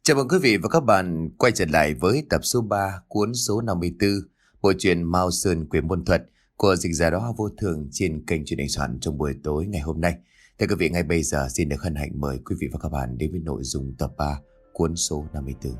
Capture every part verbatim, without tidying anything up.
Chào mừng quý vị và các bạn quay trở lại với tập số ba cuốn số năm mươi tư bộ truyện Mao Sơn Quyền Môn Thuật của dịch giả đó vô thường trên kênh truyền hình soạn trong buổi tối ngày hôm nay. Thưa quý vị, ngay bây giờ xin được hân hạnh mời quý vị và các bạn đến với nội dung tập ba cuốn số năm mươi tư.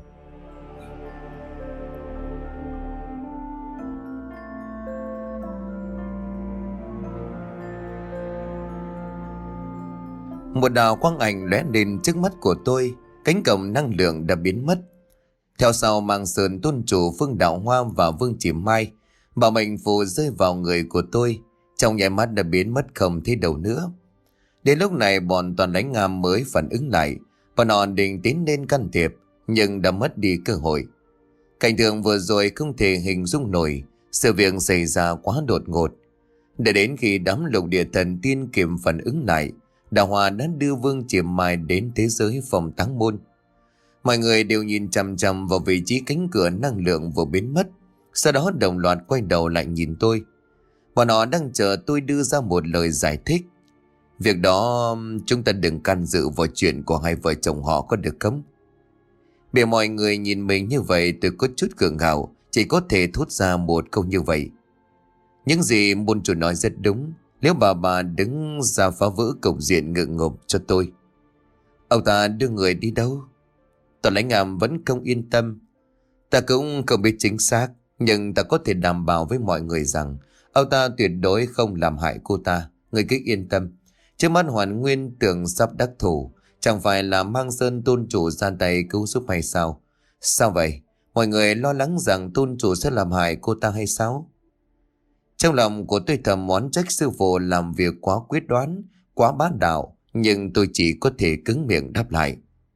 Một đạo quang ảnh lóe lên trước mắt của tôi. Cánh cổng năng lượng đã biến mất. Theo sau Mang Sơn tôn chủ Phương Đạo Hoa và Vương Chỉ Mai, bảo mệnh phù rơi vào người của tôi, trong nháy mắt đã biến mất không thấy đâu nữa. Đến lúc này bọn Toàn Lãnh Ngam mới phản ứng lại, bọn họ định tiến lên can thiệp nhưng đã mất đi cơ hội. Cảnh tượng vừa rồi không thể hình dung nổi, sự việc xảy ra quá đột ngột. Để đến khi đám lục địa thần tiên kịp phản ứng lại, Đạo Hòa đã đưa Vương Chỉ Mai đến thế giới phòng táng môn. Mọi người đều nhìn chằm chằm vào vị trí cánh cửa năng lượng vừa biến mất. Sau đó đồng loạt quay đầu lại nhìn tôi. Bọn họ đang chờ tôi đưa ra một lời giải thích. Việc đó chúng ta đừng can dự vào chuyện của hai vợ chồng họ, có được không? Bị mọi người nhìn mình như vậy, tôi có chút gượng gạo, chỉ có thể thốt ra một câu như vậy. Những gì môn chủ nói rất đúng. Nếu bà bà đứng ra phá vỡ cục diện ngượng ngục cho tôi. Ông ta đưa người đi đâu? Toàn Lãnh Ngam vẫn không yên tâm. Ta cũng không biết chính xác, nhưng ta có thể đảm bảo với mọi người rằng ông ta tuyệt đối không làm hại cô ta. Người cứ yên tâm. Trước mắt Hoàn Nguyên tưởng sắp đắc thủ, chẳng phải là Mang Sơn tôn chủ ra tay cứu giúp hay sao? Sao vậy? Mọi người lo lắng rằng tôn chủ sẽ làm hại cô ta hay sao? Trong lòng của tôi thầm món trách sư phụ làm việc quá quyết đoán, quá bá đạo, nhưng tôi chỉ có thể cứng miệng đáp lại.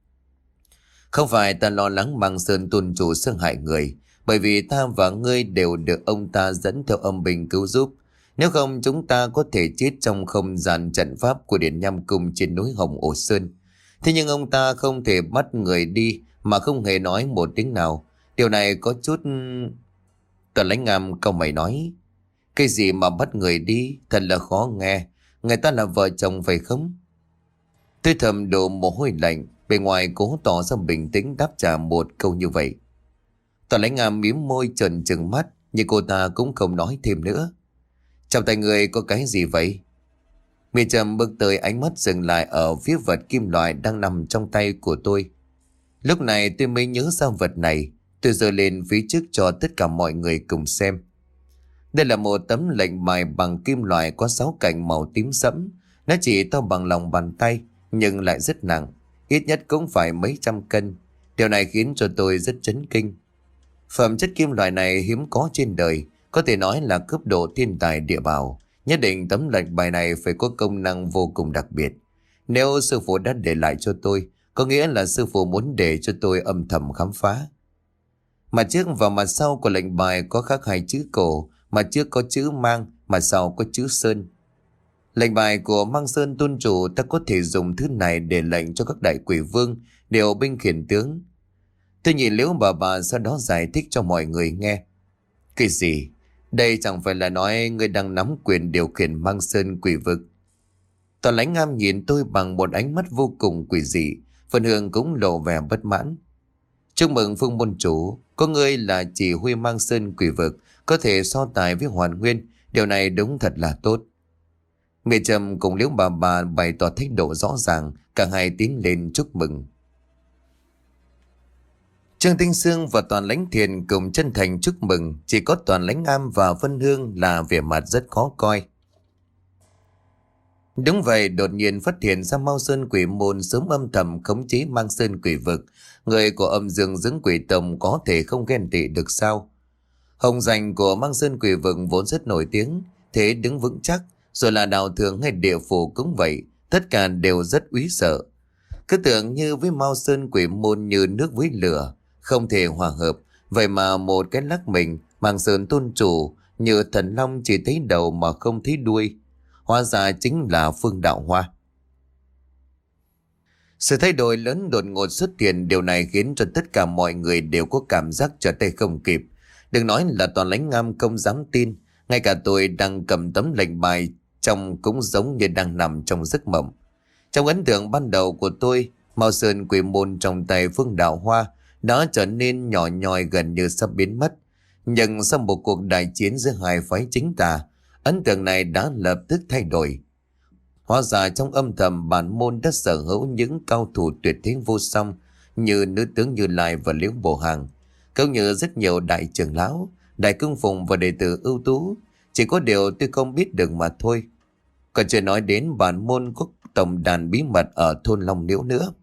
Không phải ta lo lắng Mang Sơn tôn chủ xâm hại người, bởi vì ta và ngươi đều được ông ta dẫn theo âm binh cứu giúp. Nếu không chúng ta có thể chết trong không gian trận pháp của Điện Nham Cung trên núi Hồng Ổ Sơn. Thế nhưng ông ta không thể bắt người đi mà không hề nói một tiếng nào. Điều này có chút... Toàn Lãnh Ngam câu mày nói. Cái gì mà bắt người đi, thật là khó nghe. Người ta là vợ chồng phải không? Tôi thầm đổ mồ hôi lạnh, bề ngoài cố tỏ ra bình tĩnh đáp trả một câu như vậy. Toàn Lãnh Ngam mím môi trần trừng mắt, nhưng cô ta cũng không nói thêm nữa. Trong tay người có cái gì vậy? Mì Trầm bước tới, ánh mắt dừng lại ở phía vật kim loại đang nằm trong tay của tôi. Lúc này tôi mới nhớ ra vật này. Tôi giơ lên phía trước cho tất cả mọi người cùng xem. Đây là một tấm lệnh bài bằng kim loại có sáu cạnh màu tím sẫm. Nó chỉ to bằng lòng bàn tay nhưng lại rất nặng, ít nhất cũng phải mấy trăm cân. Điều này khiến cho tôi rất chấn kinh. Phẩm chất kim loại này hiếm có trên đời, có thể nói là cấp độ thiên tài địa bảo. Nhất định tấm lệnh bài này phải có công năng vô cùng đặc biệt. Nếu sư phụ đã để lại cho tôi, có nghĩa là sư phụ muốn để cho tôi âm thầm khám phá. Mặt trước và mặt sau của lệnh bài có khắc hai chữ cổ. Mặt trước có chữ Mang, mặt sau có chữ Sơn. Lệnh bài của Mang Sơn tôn chủ, ta có thể dùng thứ này để lệnh cho các đại quỷ vương điều binh khiển tướng. Tôi nhìn Liễu bà bà sau đó giải thích cho mọi người nghe. Cái gì? Đây chẳng phải là nói người đang nắm quyền điều khiển Mang Sơn quỷ vực. Toàn Lãnh Ngam nhìn tôi bằng một ánh mắt vô cùng quỷ dị. Phần Hương cũng lộ vẻ bất mãn. Chúc mừng Phương môn chủ, có ngươi là chỉ huy Mang Sơn quỷ vực, có thể so tài với Hoàn Nguyên. Điều này đúng thật là tốt. Mẹ Trầm cùng Liễu bà bà bày tỏ thái độ rõ ràng, cả hai tiến lên chúc mừng. Trương Tinh Sương và Toàn Lãnh Thiền cùng chân thành chúc mừng, chỉ có Toàn Lãnh Am và Vân Hương là vẻ mặt rất khó coi. Đúng vậy, đột nhiên phát hiện ra Mao Sơn Quỷ Môn sớm âm thầm khống chế Mang Sơn quỷ vực, người của âm dương dưỡng quỷ tông có thể không ghen tị được sao? Hồng danh của Mang Sơn quỷ vực vốn rất nổi tiếng, thế đứng vững chắc, rồi là đạo thường hay địa phủ cũng vậy, tất cả đều rất úy sợ. Cứ tưởng như với Mao Sơn quỷ môn như nước với lửa, không thể hòa hợp, vậy mà một cái lắc mình, Mang Sơn tôn chủ như thần long chỉ thấy đầu mà không thấy đuôi. Hóa ra chính là Phương Đạo Hoa. Sự thay đổi lớn đột ngột xuất hiện, điều này khiến cho tất cả mọi người đều có cảm giác trở tay không kịp. Đừng nói là Toàn Lãnh Ngam không dám tin, ngay cả tôi đang cầm tấm lệnh bài trong cũng giống như đang nằm trong giấc mộng. Trong ấn tượng ban đầu của tôi, Mao sơn quỷ môn trong tay Phương Đạo Hoa đã trở nên nhỏ nhoi gần như sắp biến mất. Nhưng sau một cuộc đại chiến giữa hai phái chính tà, ấn tượng này đã lập tức thay đổi. Hóa ra trong âm thầm bản môn đã sở hữu những cao thủ tuyệt thế vô song như nữ tướng Như Lai và Liễu Bổ Hàng, cũng như rất nhiều đại trưởng lão, đại cung phụng và đệ tử ưu tú. Chỉ có điều tôi không biết được mà thôi. Còn chưa nói đến bản môn có tổng đàn bí mật ở thôn Long Liễu nữa.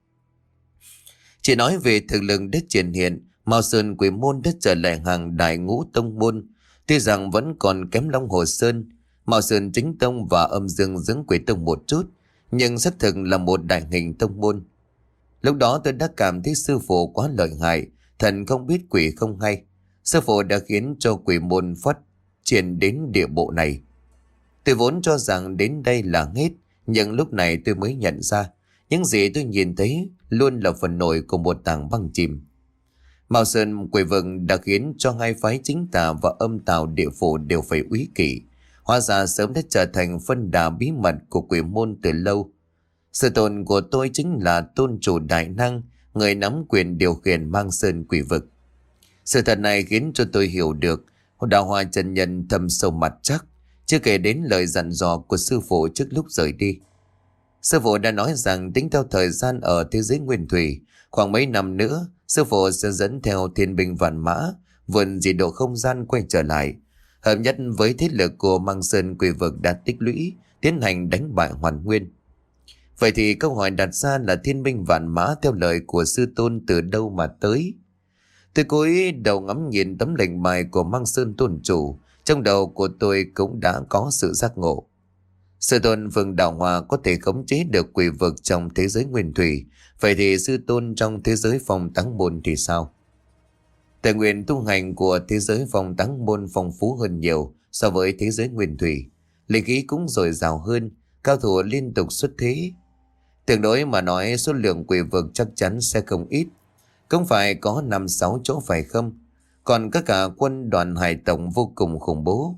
Chỉ nói về thực lực đất triển hiện, Mao Sơn Quỷ Môn đã trở lại hàng đại ngũ tông môn. Tuy rằng vẫn còn kém Long Hồ Sơn, Mao Sơn Chính Tông và Âm Dương Dưỡng Quỷ Tông một chút, nhưng xác thực là một đại hình tông môn. Lúc đó tôi đã cảm thấy sư phụ quá lợi hại, thần không biết quỷ không hay. Sư phụ đã khiến cho quỷ môn phát triển đến địa bộ này. Tôi vốn cho rằng đến đây là hết, nhưng lúc này tôi mới nhận ra những gì tôi nhìn thấy luôn là phần nổi của một tảng băng chìm. Mao Sơn Quỷ Vực đã khiến cho hai phái chính tà và âm tào địa phủ đều phải úy kỵ. Hóa ra sớm đã trở thành phân đà bí mật của quỷ môn từ lâu. Sự tồn của tôi chính là tôn chủ đại năng, người nắm quyền điều khiển Mang Sơn Quỷ Vực. Sự thật này khiến cho tôi hiểu được Đạo Hoa chân nhân thâm sâu mặt chắc, chưa kể đến lời dặn dò của sư phụ trước lúc rời đi. Sư phụ đã nói rằng tính theo thời gian ở thế giới nguyên thủy, khoảng mấy năm nữa, sư phụ sẽ dẫn theo thiên binh vạn mã, vượn dị độ không gian quay trở lại, hợp nhất với thế lực của Mang Sơn Quỷ Vực đã tích lũy, tiến hành đánh bại Hoàn Nguyên. Vậy thì câu hỏi đặt ra là thiên binh vạn mã theo lời của sư tôn từ đâu mà tới? Tôi cúi đầu ngắm nhìn tấm lệnh bài của Mang Sơn tôn chủ, trong đầu của tôi cũng đã có sự giác ngộ. Sư tôn Phương Đạo Hòa có thể khống chế được quỷ vực trong thế giới nguyên thủy, vậy thì sư tôn trong thế giới phong táng môn thì sao? Tài nguyên tu hành của thế giới phong táng môn phong phú hơn nhiều so với thế giới nguyên thủy, linh khí cũng dồi dào hơn, cao thủ liên tục xuất thế. Tương đối mà nói số lượng quỷ vực chắc chắn sẽ không ít, không phải có năm sáu chỗ phải không? Còn có cả quân đoàn hải tổng vô cùng khủng bố,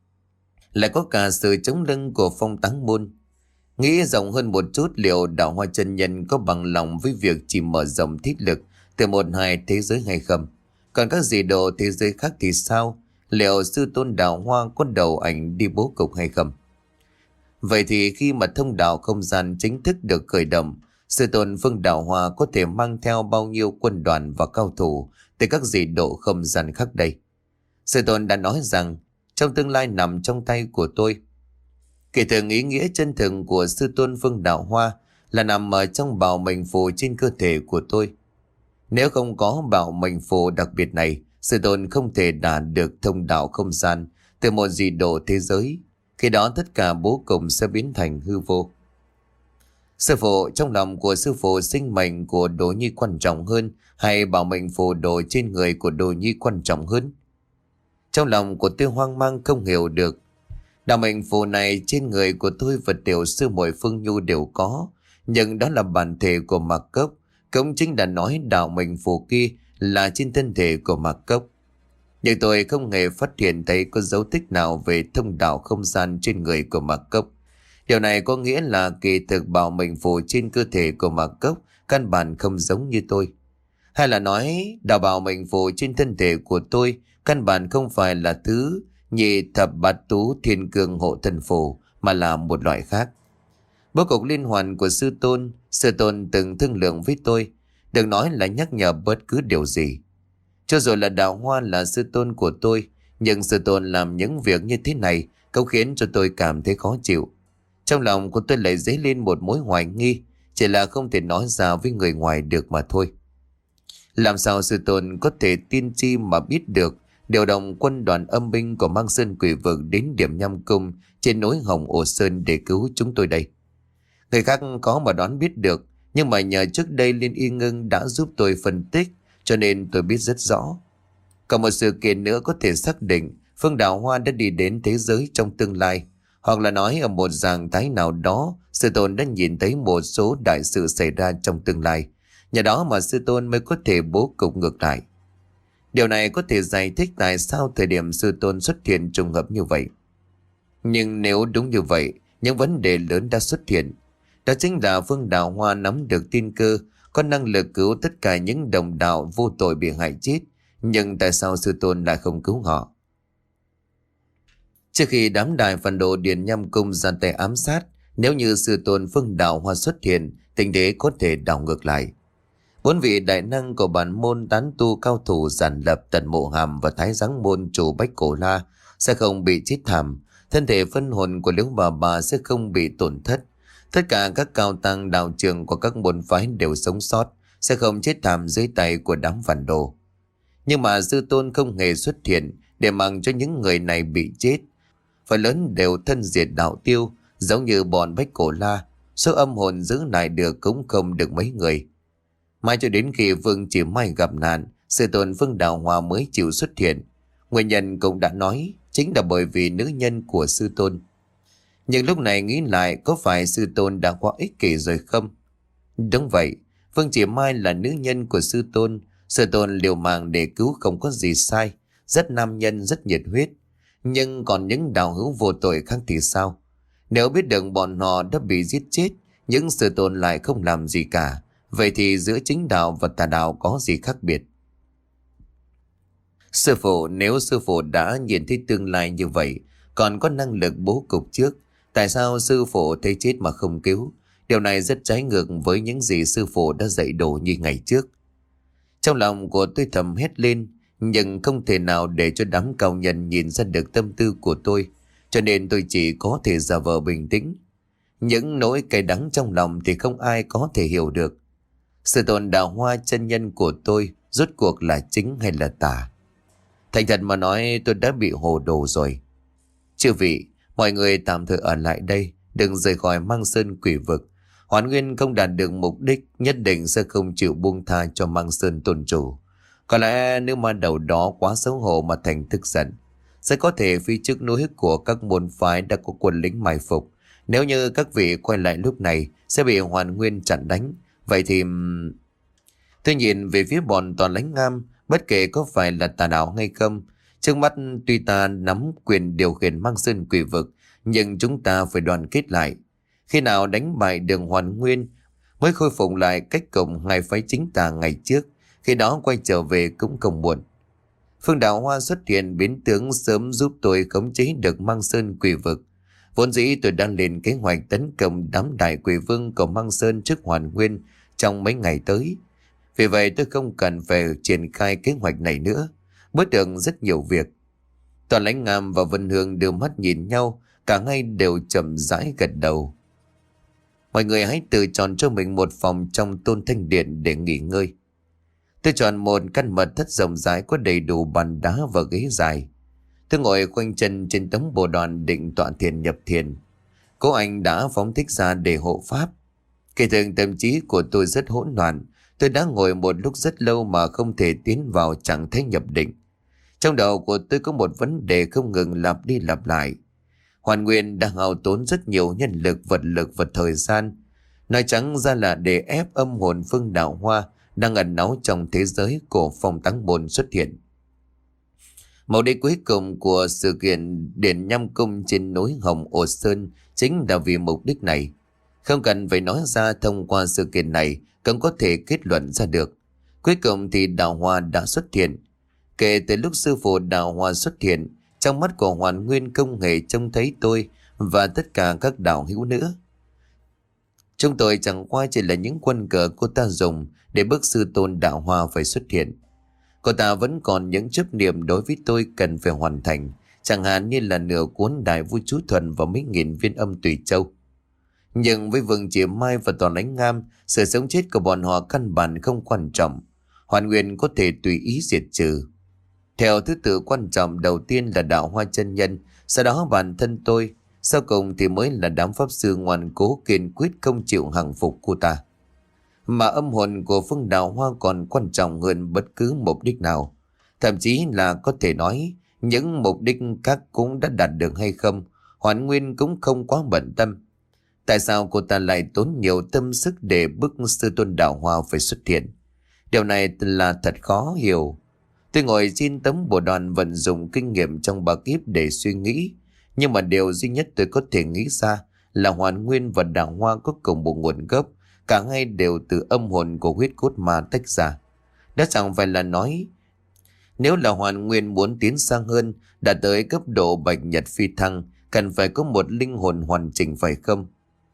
lại có cả sự chống lưng của phong táng môn. Nghĩ rộng hơn một chút, liệu Đạo Hoa chân nhân có bằng lòng với việc chỉ mở rộng thiết lực từ một hai thế giới hay không? Còn các dị độ thế giới khác thì sao? Liệu sư tôn Đạo Hoa có đầu ảnh đi bố cục hay không? Vậy thì khi mà thông đạo không gian chính thức được khởi động, sư tôn Phương Đạo Hoa có thể mang theo bao nhiêu quân đoàn và cao thủ từ các dị độ không gian khác đây? Sư tôn đã nói rằng trong tương lai nằm trong tay của tôi. Kể từ ý nghĩa chân thực của sư tôn Phương Đạo Hoa là nằm ở trong bảo mệnh phù trên cơ thể của tôi. Nếu không có bảo mệnh phù đặc biệt này, sư tôn không thể đạt được thông đạo không gian từ một dị độ thế giới. Khi đó tất cả bố cục sẽ biến thành hư vô. Sư phụ, trong lòng của sư phụ sinh mệnh của Đồ Nhi quan trọng hơn hay bảo mệnh phù đồ trên người của Đồ Nhi quan trọng hơn? Trong lòng của tôi hoang mang không hiểu được. Đạo mệnh phù này trên người của tôi và tiểu sư muội Phương Nhu đều có, nhưng đó là bản thể của Mạc Cốc. Cũng chính đã nói đạo mệnh phù kia là trên thân thể của Mạc Cốc. Nhưng tôi không hề phát hiện thấy có dấu tích nào về thông đạo không gian trên người của Mạc Cốc. Điều này có nghĩa là kỳ thực bảo mệnh phù trên cơ thể của Mạc Cốc căn bản không giống như tôi. Hay là nói đạo bảo mệnh phù trên thân thể của tôi căn bản không phải là thứ nhị thập bát tú thiên cương hộ thân phù, mà là một loại khác. Bố cục liên hoàn của sư tôn, sư tôn từng thương lượng với tôi, đừng nói là nhắc nhở bất cứ điều gì. Cho dù là Đạo Hoa là sư tôn của tôi, nhưng sư tôn làm những việc như thế này cũng khiến cho tôi cảm thấy khó chịu. Trong lòng của tôi lại dấy lên một mối hoài nghi, chỉ là không thể nói ra với người ngoài được mà thôi. Làm sao sư tôn có thể tiên tri mà biết được điều động quân đoàn âm binh của Mang Sơn Quỷ Vực đến điểm nhâm cung trên núi Hồng Ổ Sơn để cứu chúng tôi đây? Người khác có mà đoán biết được, nhưng mà nhờ trước đây Liên Y Ngưng đã giúp tôi phân tích, cho nên tôi biết rất rõ. Còn một sự kiện nữa có thể xác định Phương Đạo Hoa đã đi đến thế giới trong tương lai, hoặc là nói ở một dạng thái nào đó, sư tôn đã nhìn thấy một số đại sự xảy ra trong tương lai, nhờ đó mà sư tôn mới có thể bố cục ngược lại. Điều này có thể giải thích tại sao thời điểm sư tôn xuất hiện trùng hợp như vậy. Nhưng nếu đúng như vậy, những vấn đề lớn đã xuất hiện. Đó chính là Phương Đào Hoa nắm được tin cơ, có năng lực cứu tất cả những đồng đạo vô tội bị hại chết. Nhưng tại sao sư tôn lại không cứu họ? Trước khi đám đại phản đồ Điền Nham Cung ra tay ám sát, nếu như sư tôn Phương Đào Hoa xuất hiện, tình thế có thể đảo ngược lại. Bốn vị đại năng của bản môn tán tu cao thủ giản lập Tần Mộ Hàm và Thái Giáng môn chủ Bách Cổ La sẽ không bị chết thảm, thân thể phân hồn của Liễu Bà Bà sẽ không bị tổn thất. Tất cả các cao tăng đạo trường của các môn phái đều sống sót, sẽ không chết thảm dưới tay của đám phản đồ. Nhưng mà sư tôn không hề xuất hiện để mặc cho những người này bị chết. Phần lớn đều thân diệt đạo tiêu, giống như bọn Bách Cổ La, số âm hồn giữ lại được cũng không được mấy người. Mãi cho đến khi Vương Chỉ Mai gặp nạn, sư tôn Phương Đào Hoa mới chịu xuất hiện. Nguyên nhân cũng đã nói, chính là bởi vì nữ nhân của sư tôn. Nhưng lúc này nghĩ lại, có phải sư tôn đã quá ích kỷ rồi không? Đúng vậy, Vương Chỉ Mai là nữ nhân của sư tôn. Sư tôn liều mạng để cứu không có gì sai, rất nam nhân, rất nhiệt huyết. Nhưng còn những đạo hữu vô tội khác thì sao? Nếu biết được bọn họ đã bị giết chết, những sư tôn lại không làm gì cả, vậy thì giữa chính đạo và tà đạo có gì khác biệt? Sư phụ, nếu sư phụ đã nhìn thấy tương lai như vậy, còn có năng lực bố cục trước, tại sao sư phụ thấy chết mà không cứu? Điều này rất trái ngược với những gì sư phụ đã dạy dỗ như ngày trước. Trong lòng của tôi thầm hét lên, nhưng không thể nào để cho đám cao nhân nhìn ra được tâm tư của tôi, cho nên tôi chỉ có thể giả vờ bình tĩnh. Những nỗi cay đắng trong lòng thì không ai có thể hiểu được. Sư tôn Đào Hoa chân nhân của tôi rốt cuộc là chính hay là tà? Thành thật mà nói, tôi đã bị hồ đồ rồi. Chư vị, mọi người tạm thời ở lại đây, đừng rời khỏi Mang Sơn Quỷ Vực. Hoán Nguyên không đạt được mục đích, nhất định sẽ không chịu buông tha cho Mang Sơn tôn chủ. Có lẽ nếu mà đầu đó quá xấu hổ mà thành tức giận, sẽ có thể phía trước núi của các môn phái đã có quân lính mai phục. Nếu như các vị quay lại lúc này sẽ bị Hoàn Nguyên chặn đánh. Vậy thì... Tôi nhìn về phía bọn Toàn Lãnh Ngam, bất kể có phải là tà đạo hay không, trước mắt tuy ta nắm quyền điều khiển Mang Sơn Quỷ Vực, nhưng chúng ta phải đoàn kết lại. Khi nào đánh bại đường Hoàn Nguyên mới khôi phục lại cách cổng hai phái chính tà ngày trước, khi đó quay trở về cũng không muộn. Phương Đào Hoa xuất hiện biến tướng sớm giúp tôi khống chế được Mang Sơn Quỷ Vực. Vốn dĩ tôi đang lên kế hoạch tấn công đám đại quỷ vương của Mang Sơn trước Hoàn Nguyên trong mấy ngày tới. Vì vậy tôi không cần phải triển khai kế hoạch này nữa, bớt được rất nhiều việc. Toàn Lãnh Ngam và Vân Hương đưa mắt nhìn nhau, cả hai đều chậm rãi gật đầu. Mọi người hãy tự chọn cho mình một phòng trong Tôn Thanh Điện để nghỉ ngơi. Tôi chọn một căn mật thất rộng rãi có đầy đủ bàn đá và ghế dài. Tôi ngồi khoanh chân trên tấm bồ đoàn định tọa thiền nhập thiền. Cô anh đã phóng thích ra để hộ pháp. Kể từ tâm trí của tôi rất hỗn loạn. Tôi đã ngồi một lúc rất lâu mà không thể tiến vào trạng thái nhập định. Trong đầu của tôi có một vấn đề không ngừng lặp đi lặp lại. Hoàn Nguyên đã hao tốn rất nhiều nhân lực, vật lực và thời gian. Nói trắng ra là để ép âm hồn Phương Đào Hoa đang ẩn náu trong thế giới của Phong Táng Môn xuất hiện. Mục đích cuối cùng của sự kiện Điền Nham Cung trên núi Hồng Ổ Sơn chính là vì mục đích này. Không cần phải nói ra, thông qua sự kiện này cũng có thể kết luận ra được. Cuối cùng thì Đào Hoa đã xuất hiện. Kể từ lúc sư phụ Đào Hoa xuất hiện, trong mắt của Hoàn Nguyên không hề trông thấy tôi và tất cả các đạo hữu nữa. Chúng tôi chẳng qua chỉ là những quân cờ cô ta dùng để bức sư tôn Đào Hoa phải xuất hiện. Cô ta vẫn còn những chấp niệm đối với tôi cần phải hoàn thành, chẳng hạn như là nửa cuốn Đại Vui Chú Thuần và mấy nghìn viên âm Tùy Châu. Nhưng với Vương Chỉ Mai và Toàn Lãnh Ngam, sự sống chết của bọn họ căn bản không quan trọng. Hoàn Nguyên có thể tùy ý diệt trừ. Theo thứ tự quan trọng, đầu tiên là Đạo Hoa chân nhân, sau đó bản thân tôi, sau cùng thì mới là đám pháp sư ngoan cố kiên quyết không chịu hàng phục cô ta. Mà âm hồn của Phương Đào Hoa còn quan trọng hơn bất cứ mục đích nào. Thậm chí là có thể nói, những mục đích khác cũng đã đạt được hay không, Hoàn Nguyên cũng không quá bận tâm. Tại sao cô ta lại tốn nhiều tâm sức để bức sư tôn Đào Hoa phải xuất hiện? Điều này là thật khó hiểu. Tôi ngồi trên tấm bồ đoàn vận dụng kinh nghiệm trong ba kiếp để suy nghĩ. Nhưng mà điều duy nhất tôi có thể nghĩ ra là Hoàn Nguyên và Đạo Hoa có cùng một nguồn gốc, cả hai đều từ âm hồn của huyết cốt ma tách ra. Đó chẳng phải là nói nếu là Hoàn Nguyên muốn tiến xa hơn, đã tới cấp độ bạch nhật phi thăng, cần phải có một linh hồn hoàn chỉnh phải không?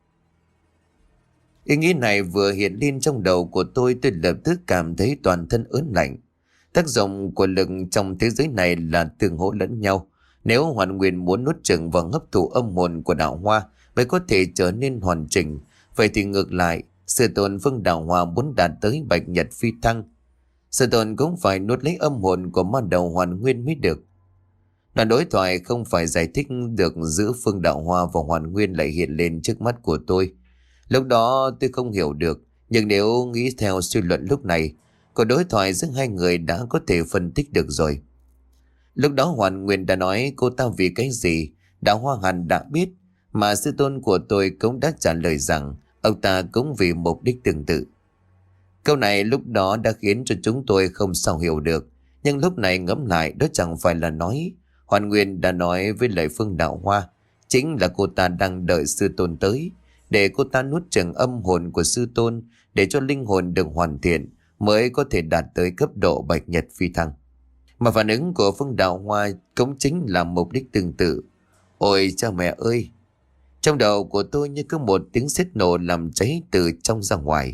Ý nghĩ này vừa hiện lên trong đầu của tôi, tôi lập tức cảm thấy toàn thân ớn lạnh. Tác dụng của lực trong thế giới này là tương hỗ lẫn nhau. Nếu Hoàn Nguyên muốn nuốt chửng và hấp thụ âm hồn của Đạo Hoa mới có thể trở nên hoàn chỉnh, vậy thì ngược lại, sư tôn Phương Đạo Hoa muốn đạt tới bạch nhật phi thăng, sư tôn cũng phải nuốt lấy âm hồn của ma đầu Hoàn Nguyên mới được. Đoạn đối thoại không phải giải thích được giữa Phương Đạo Hoa và Hoàn Nguyên lại hiện lên trước mắt của tôi. Lúc đó tôi không hiểu được, nhưng nếu nghĩ theo suy luận lúc này, cuộc đối thoại giữa hai người đã có thể phân tích được rồi. Lúc đó Hoàn Nguyên đã nói cô ta vì cái gì, Đạo Hoa hẳn đã biết, mà sư tôn của tôi cũng đã trả lời rằng ông ta cũng vì mục đích tương tự. Câu này lúc đó đã khiến cho chúng tôi không sao hiểu được, nhưng lúc này ngẫm lại đó chẳng phải là nói Hoàn Nguyên đã nói với lại Phương Đạo Hoa, chính là cô ta đang đợi sư tôn tới, để cô ta nuốt chửng âm hồn của sư tôn, để cho linh hồn được hoàn thiện mới có thể đạt tới cấp độ bạch nhật phi thăng. Mà phản ứng của Phương Đạo Hoa cũng chính là mục đích tương tự. Ôi cha mẹ ơi! Trong đầu của tôi như có một tiếng sét nổ làm cháy từ trong ra ngoài.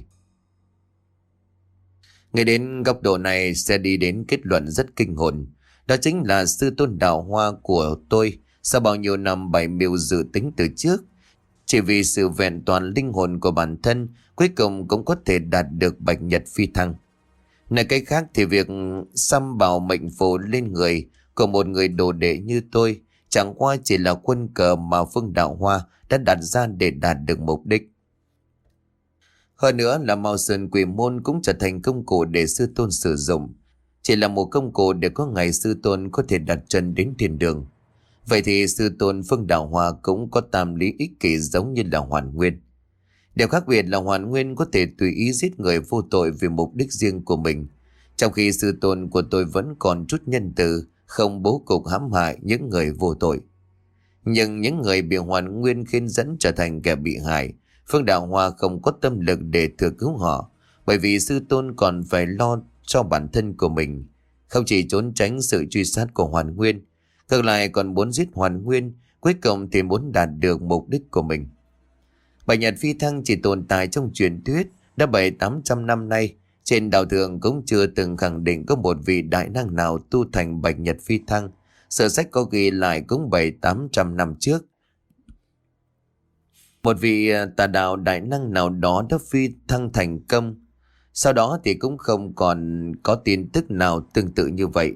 Ngay đến góc độ này sẽ đi đến kết luận rất kinh hồn. Đó chính là sư tôn Đạo Hoa của tôi sau bao nhiêu năm bày mưu dự tính từ trước, chỉ vì sự vẹn toàn linh hồn của bản thân, cuối cùng cũng có thể đạt được bạch nhật phi thăng. Nói cách khác thì việc xăm bảo mệnh phù lên người của một người đồ đệ như tôi chẳng qua chỉ là quân cờ mà Phương Đạo Hoa đã đặt ra để đạt được mục đích. Hơn nữa là Mao Sơn Quỷ Môn cũng trở thành công cụ để sư tôn sử dụng, chỉ là một công cụ để có ngày sư tôn có thể đặt chân đến thiên đường. Vậy thì sư tôn Phương Đạo Hoa cũng có tam lý ích kỷ giống như là Hoàn Nguyên. Điều khác biệt là Hoàn Nguyên có thể tùy ý giết người vô tội vì mục đích riêng của mình, trong khi sư tôn của tôi vẫn còn chút nhân từ, không bố cục hãm hại những người vô tội. Nhưng những người bị Hoàn Nguyên khiến dẫn trở thành kẻ bị hại, Phương Đạo Hoa không có tâm lực để thừa cứu họ, bởi vì sư tôn còn phải lo cho bản thân của mình, không chỉ trốn tránh sự truy sát của Hoàn Nguyên, ngược lại còn muốn giết Hoàn Nguyên, cuối cùng thì muốn đạt được mục đích của mình. Bạch nhật phi thăng chỉ tồn tại trong truyền thuyết đã bảy tám trăm năm nay, trên đạo thường cũng chưa từng khẳng định có một vị đại năng nào tu thành bạch nhật phi thăng. Sử sách có ghi lại cũng bảy tám trăm năm trước, một vị tà đạo đại năng nào đó đã phi thăng thành công. Sau đó thì cũng không còn có tin tức nào tương tự như vậy.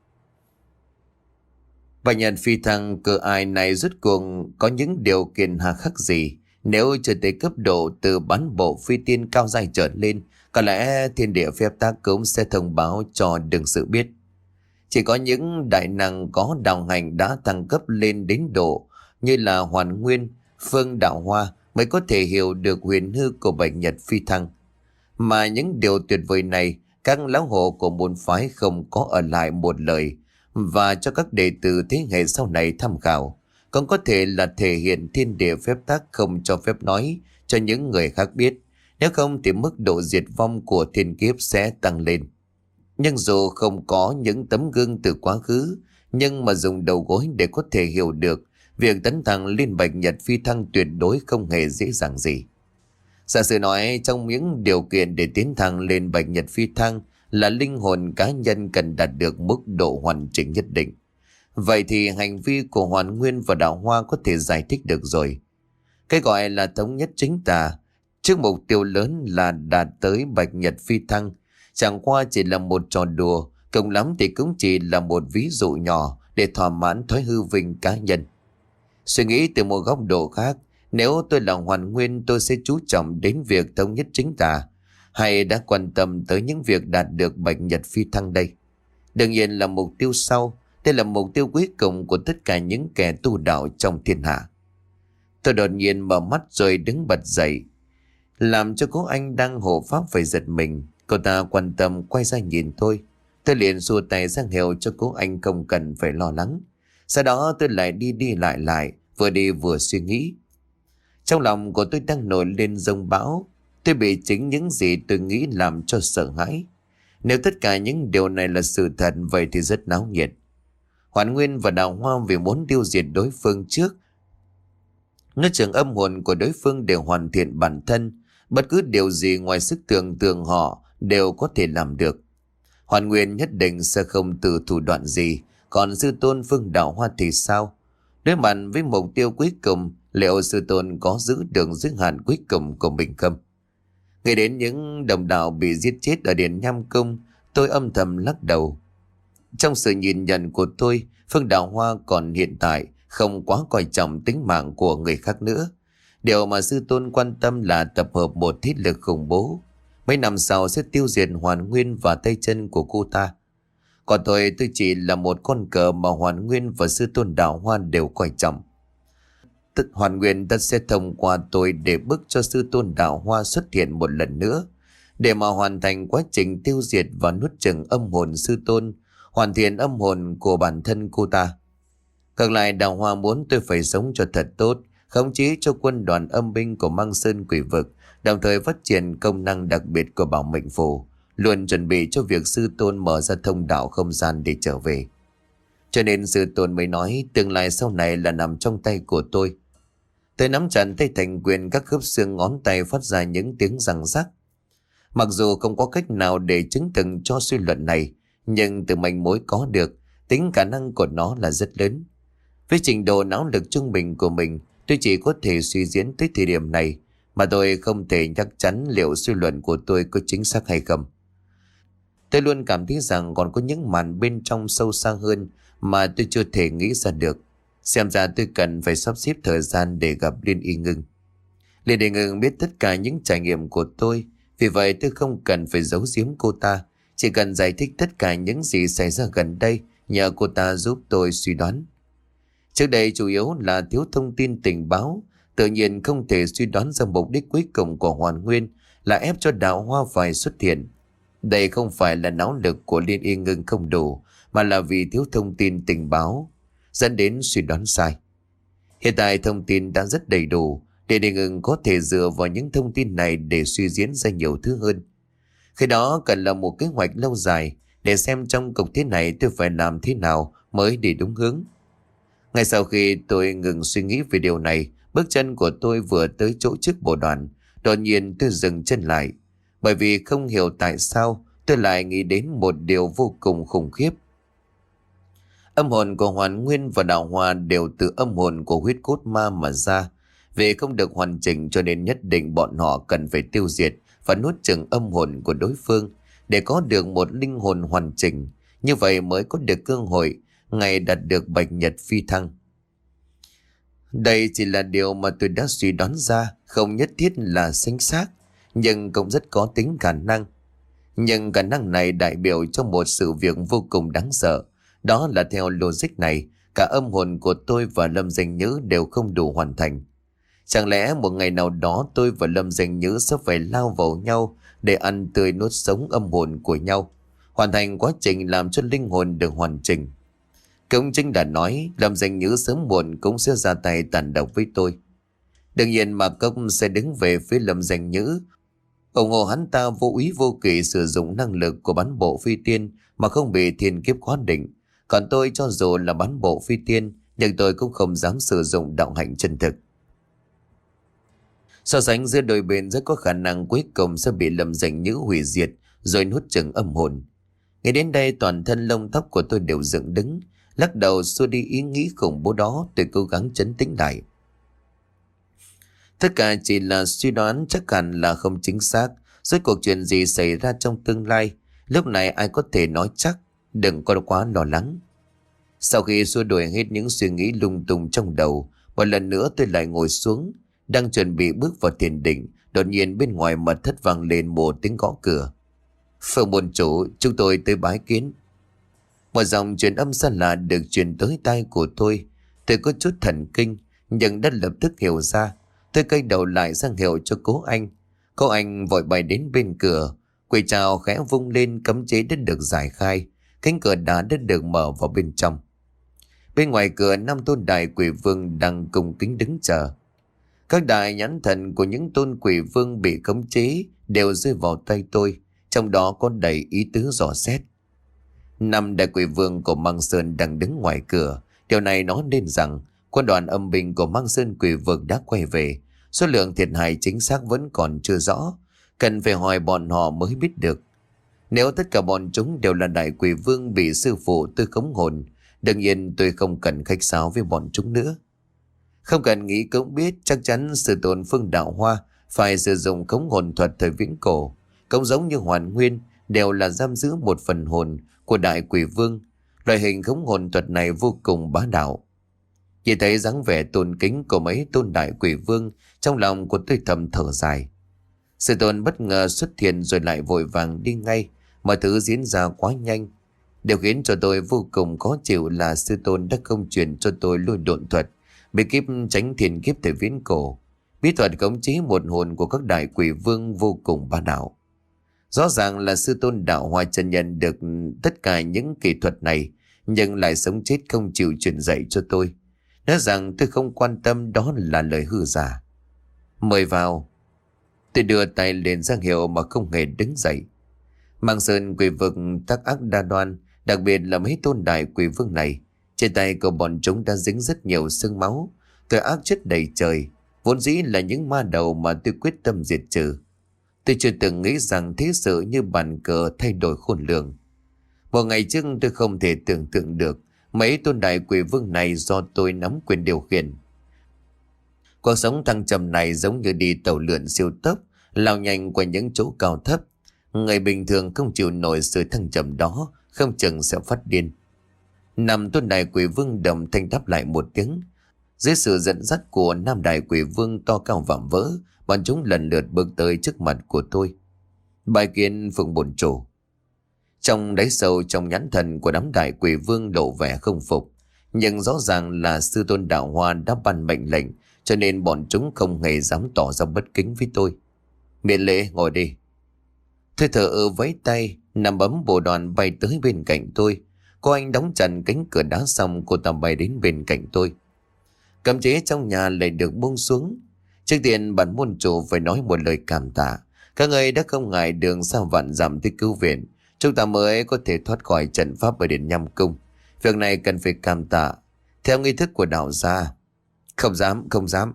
Bạch nhật phi thăng cơ ai này rốt cuộc có những điều kiện hà khắc gì? Nếu chưa tới cấp độ từ bán bộ phi tiên cao dài trở lên, có lẽ thiên địa phép tác cũng sẽ thông báo cho đương sự biết. Chỉ có những đại năng có đạo hành đã thăng cấp lên đến độ như là Hoàn Nguyên, Phương Đạo Hoa mới có thể hiểu được huyền hư của bạch nhật phi thăng. Mà những điều tuyệt vời này, các lão hộ của môn phái không có ở lại một lời và cho các đệ tử thế hệ sau này tham khảo, còn có thể là thể hiện thiên địa phép tắc không cho phép nói cho những người khác biết, nếu không thì mức độ diệt vong của thiên kiếp sẽ tăng lên. Nhưng dù không có những tấm gương từ quá khứ, nhưng mà dùng đầu gối để có thể hiểu được việc tấn thăng lên bạch nhật phi thăng tuyệt đối không hề dễ dàng gì. Giả sử nói trong những điều kiện để tiến thăng lên bạch nhật phi thăng là linh hồn cá nhân cần đạt được mức độ hoàn chỉnh nhất định. Vậy thì hành vi của Hoàn Nguyên và Đạo Hoa có thể giải thích được rồi. Cái gọi là thống nhất chính tà, trước mục tiêu lớn là đạt tới bạch nhật phi thăng, chẳng qua chỉ là một trò đùa, cùng lắm thì cũng chỉ là một ví dụ nhỏ để thỏa mãn thói hư vinh cá nhân. Suy nghĩ từ một góc độ khác, nếu tôi là Hoàn Nguyên tôi sẽ chú trọng đến việc thống nhất chính tà, hay đã quan tâm tới những việc đạt được bạch nhật phi thăng đây? Đương nhiên là mục tiêu sau, đây là mục tiêu cuối cùng của tất cả những kẻ tu đạo trong thiên hạ. Tôi đột nhiên mở mắt rồi đứng bật dậy, làm cho cô anh đang hộ pháp phải giật mình. Cô ta quan tâm quay ra nhìn tôi. Tôi liền xua tay ra hiệu cho cô anh không cần phải lo lắng. Sau đó tôi lại đi đi lại lại, vừa đi vừa suy nghĩ. Trong lòng của tôi đang nổi lên dông bão. Tôi bị chính những gì tôi nghĩ làm cho sợ hãi. Nếu tất cả những điều này là sự thật, vậy thì rất náo nhiệt. Hoàn Nguyên và Đào Hoa vì muốn tiêu diệt đối phương trước, nuốt chửng âm hồn của đối phương để hoàn thiện bản thân. Bất cứ điều gì ngoài sức tưởng tượng họ đều có thể làm được. Hoàn Nguyên nhất định sẽ không từ thủ đoạn gì. Còn sư tôn Phương Đào Hoa thì sao? Đối mặt với mục tiêu cuối cùng, liệu sư tôn có giữ được giới hạn cuối cùng của mình không? Nghĩ đến những đồng đạo bị giết chết ở Điện Nham Cung, tôi âm thầm lắc đầu. Trong sự nhìn nhận của tôi, Phương Đào Hoa còn hiện tại không quá coi trọng tính mạng của người khác nữa. Điều mà sư tôn quan tâm là tập hợp một thế lực khủng bố. Mấy năm sau sẽ tiêu diệt Hoàn Nguyên và tay chân của cô ta. Còn tôi, tôi chỉ là một con cờ mà Hoàn Nguyên và sư tôn Đào Hoa đều coi trọng. Tất Hoàn Nguyên tất sẽ thông qua tôi để bức cho sư tôn Đào Hoa xuất hiện một lần nữa, để mà hoàn thành quá trình tiêu diệt và nuốt chửng âm hồn sư tôn, hoàn thiện âm hồn của bản thân cô ta. Ngược lại, Đào Hoa muốn tôi phải sống cho thật tốt, khống chế cho quân đoàn âm binh của Mang Sơn Quỷ Vực, đồng thời phát triển công năng đặc biệt của Bảo Mệnh Phù, luôn chuẩn bị cho việc sư tôn mở ra thông đạo không gian để trở về. Cho nên sư tôn mới nói tương lai sau này là nằm trong tay của tôi. Tôi nắm chặt tay thành quyền, các khớp xương ngón tay phát ra những tiếng răng rắc. Mặc dù không có cách nào để chứng thực cho suy luận này, nhưng từ manh mối có được, tính khả năng của nó là rất lớn. Với trình độ não lực trung bình của mình, tôi chỉ có thể suy diễn tới thời điểm này, mà tôi không thể chắc chắn liệu suy luận của tôi có chính xác hay không. Tôi luôn cảm thấy rằng còn có những màn bên trong sâu xa hơn mà tôi chưa thể nghĩ ra được. Xem ra tôi cần phải sắp xếp thời gian để gặp Liên Y Ngưng. Liên Y Ngưng biết tất cả những trải nghiệm của tôi, vì vậy tôi không cần phải giấu giếm cô ta, chỉ cần giải thích tất cả những gì xảy ra gần đây, nhờ cô ta giúp tôi suy đoán. Trước đây chủ yếu là thiếu thông tin tình báo, tự nhiên không thể suy đoán ra mục đích cuối cùng của Hoàn Nguyên là ép cho Đào Hoa phải xuất hiện. Đây không phải là não lực của Liên Y Ngưng không đủ, mà là vì thiếu thông tin tình báo, dẫn đến suy đoán sai. Hiện tại thông tin đã rất đầy đủ, Liên Y Ngưng có thể dựa vào những thông tin này để suy diễn ra nhiều thứ hơn. Khi đó cần là một kế hoạch lâu dài để xem trong cuộc thế này tôi phải làm thế nào mới để đúng hướng. Ngay sau khi tôi ngừng suy nghĩ về điều này, bước chân của tôi vừa tới chỗ trước bộ đoàn, đột nhiên tôi dừng chân lại, bởi vì không hiểu tại sao tôi lại nghĩ đến một điều vô cùng khủng khiếp. Âm hồn của Hoàn Nguyên và Đào Hoa đều từ âm hồn của huyết cốt ma mà ra. Vì không được hoàn chỉnh cho nên nhất định bọn họ cần phải tiêu diệt và nuốt chửng âm hồn của đối phương để có được một linh hồn hoàn chỉnh. Như vậy mới có được cơ hội ngày đạt được bạch nhật phi thăng. Đây chỉ là điều mà tôi đã suy đoán ra, không nhất thiết là chính xác, nhưng cũng rất có tính khả năng. Nhưng khả năng này đại biểu cho một sự việc vô cùng đáng sợ. Đó là theo logic này, cả âm hồn của tôi và Lâm Danh Nhữ đều không đủ hoàn thành. Chẳng lẽ một ngày nào đó tôi và Lâm Danh Nhữ sẽ phải lao vào nhau để ăn tươi nuốt sống âm hồn của nhau, hoàn thành quá trình làm cho linh hồn được hoàn chỉnh. Cũng chính đã nói Lâm Danh Nhữ sớm muộn cũng sẽ ra tay tàn độc với tôi. Đương nhiên mà công sẽ đứng về phía Lâm Danh Nhữ, ủng hộ hắn ta vô úy vô kỵ sử dụng năng lực của bán bộ phi tiên mà không bị thiên kiếp khóa định. Còn tôi cho dù là bán bộ phi tiên, nhưng tôi cũng không dám sử dụng đạo hạnh chân thực. So sánh giữa đôi bên rất có khả năng cuối cùng sẽ bị Lâm Danh Nhữ hủy diệt rồi nuốt chửng âm hồn. Ngay đến đây toàn thân lông tóc của tôi đều dựng đứng, lắc đầu xua đi ý nghĩ khủng bố đó. Tôi cố gắng trấn tĩnh lại. Tất cả chỉ là suy đoán, chắc hẳn là không chính xác. Rốt cuộc chuyện gì xảy ra trong tương lai, lúc này ai có thể nói chắc. Đừng có quá lo lắng. Sau khi xua đuổi hết những suy nghĩ lung tung trong đầu, một lần nữa tôi lại ngồi xuống, đang chuẩn bị bước vào thiền định. Đột nhiên bên ngoài mật thất vang lên một tiếng gõ cửa. Phương môn chủ, chúng tôi tới bái kiến. Một dòng truyền âm xa lạ được truyền tới tai của tôi. Tôi có chút thần kinh, nhưng đã lập tức hiểu ra. Tôi quay đầu lại sang hiệu cho cố anh. Cô anh vội bay đến bên cửa, quỳ chào khẽ vung lên, cấm chế đã được giải khai. Cánh cửa đá đã được mở vào bên trong. Bên ngoài cửa năm tôn đại quỷ vương đang cùng kính đứng chờ. Các đại nhãn thần của những tôn quỷ vương bị khống chế đều rơi vào tay tôi, trong đó có đầy ý tứ dò xét. Năm đại quỷ vương của Măng Sơn đang đứng ngoài cửa. Điều này nói nên rằng quân đoàn âm binh của Măng Sơn quỷ vực đã quay về. Số lượng thiệt hại chính xác vẫn còn chưa rõ, cần phải hỏi bọn họ mới biết được. Nếu tất cả bọn chúng đều là đại quỷ vương bị sư phụ tôi khống hồn, đương nhiên tôi không cần khách sáo với bọn chúng nữa. Không cần nghĩ cũng biết chắc chắn sư tôn Phương Đạo Hoa phải sử dụng khống hồn thuật thời viễn cổ. Cũng giống như Hoàn Nguyên đều là giam giữ một phần hồn của đại quỷ vương. Loại hình khống hồn thuật này vô cùng bá đạo. Chỉ thấy dáng vẻ tôn kính của mấy tôn đại quỷ vương, trong lòng của tôi thầm thở dài. Sư tôn bất ngờ xuất hiện rồi lại vội vàng đi ngay. Mọi thứ diễn ra quá nhanh. Điều khiến cho tôi vô cùng khó chịu là sư tôn đã không truyền cho tôi lôi độn thuật, bí kíp tránh thiên kiếp thời viễn cổ. Bí thuật khống chế một hồn của các đại quỷ vương vô cùng bá đạo. Rõ ràng là sư tôn Đạo Hoa chân nhân được tất cả những kỹ thuật này, nhưng lại sống chết không chịu truyền dạy cho tôi. Nói rằng tôi không quan tâm đó là lời hư giả. Mời vào. Tôi đưa tay lên ra hiệu mà không hề đứng dậy. Măng Sơn quỷ vực tác ác đa đoan, đặc biệt là mấy tôn đại quỷ vương này. Trên tay của bọn chúng đã dính rất nhiều xương máu, tội ác chất đầy trời, vốn dĩ là những ma đầu mà tôi quyết tâm diệt trừ. Tôi chưa từng nghĩ rằng thế sự như bàn cờ thay đổi khôn lường. Một ngày trước tôi không thể tưởng tượng được mấy tôn đại quỷ vương này do tôi nắm quyền điều khiển. Cuộc sống thăng trầm này giống như đi tàu lượn siêu tốc, lao nhanh qua những chỗ cao thấp. Người bình thường không chịu nổi sự thăng trầm đó, không chừng sẽ phát điên. Năm tôn đại quỷ vương đồng thanh đáp lại một tiếng. Dưới sự dẫn dắt của năm đại quỷ vương to cao vạm vỡ, bọn chúng lần lượt bước tới trước mặt của tôi. Bài kiến phụng bổn chủ. Trong đáy sâu trong nhãn thần của đám đại quỷ vương lộ vẻ không phục, nhưng rõ ràng là sư tôn Đạo Hoa đã ban mệnh lệnh, cho nên bọn chúng không hề dám tỏ ra bất kính với tôi. Miễn lễ, ngồi đi. Tôi thở ơ vẫy tay, nằm bấm bộ đoàn bay tới bên cạnh tôi. Cô anh đóng chặt cánh cửa đá xong, cô ta bay đến bên cạnh tôi. Cấm chế trong nhà lại được buông xuống. Trước tiên bản môn chủ phải nói một lời cảm tạ. Các người đã không ngại đường xa vạn dặm tới cứu viện, chúng ta mới có thể thoát khỏi trận pháp ở Điện Nham Cung. Việc này cần phải cảm tạ theo nghi thức của đạo gia. Không dám, không dám.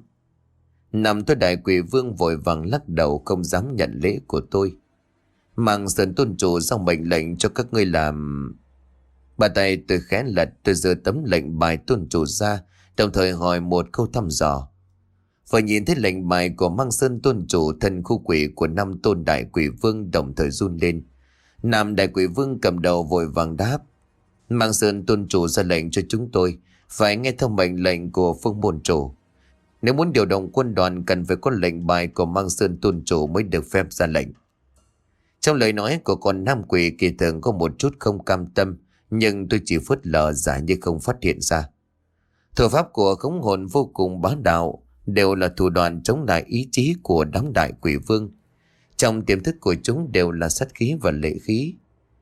Năm tôi đại quỷ vương vội vàng lắc đầu, không dám nhận lễ của tôi. Măng Sơn tôn chủ giao mệnh lệnh cho các ngươi làm. Bà tay tôi khẽ lật, tôi giơ tấm lệnh bài tôn chủ ra, đồng thời hỏi một câu thăm dò. Và nhìn thấy lệnh bài của Măng Sơn tôn chủ, thân khu quỷ của năm tôn đại quỷ vương đồng thời run lên. Nam đại quỷ vương cầm đầu vội vàng đáp. Măng Sơn tôn chủ ra lệnh cho chúng tôi phải nghe theo mệnh lệnh của Phương môn chủ. Nếu muốn điều động quân đoàn cần phải có lệnh bài của Măng Sơn tôn chủ mới được phép ra lệnh. Trong lời nói của con nam quỷ kỳ thường có một chút không cam tâm, nhưng tôi chỉ phớt lờ giả như không phát hiện ra. Thủ pháp của khống hồn vô cùng bá đạo, đều là thủ đoạn chống lại ý chí của đám đại quỷ vương. Trong tiềm thức của chúng đều là sát khí và lệ khí.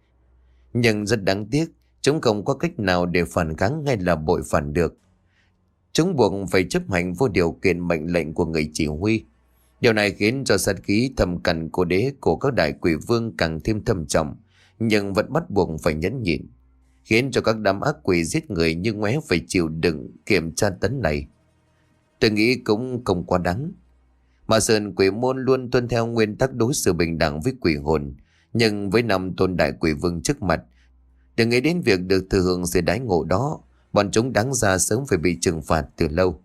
Nhưng rất đáng tiếc, chúng không có cách nào để phản kháng hay là bội phản được. Chúng buộc phải chấp hành vô điều kiện mệnh lệnh của người chỉ huy. Điều này khiến cho sát khí thầm cằn của đế của các đại quỷ vương càng thêm thâm trọng, nhưng vẫn bắt buộc phải nhẫn nhịn, khiến cho các đám ác quỷ giết người như ngoé phải chịu đựng kiểm tra tấn này. Tôi nghĩ cũng không quá đáng. Mà Sơn quỷ môn luôn tuân theo nguyên tắc đối xử bình đẳng với quỷ hồn, nhưng với năm tôn đại quỷ vương trước mặt, đừng nghĩ đến việc được thừa hưởng sự đãi ngộ đó. Bọn chúng đáng ra sớm phải bị trừng phạt từ lâu.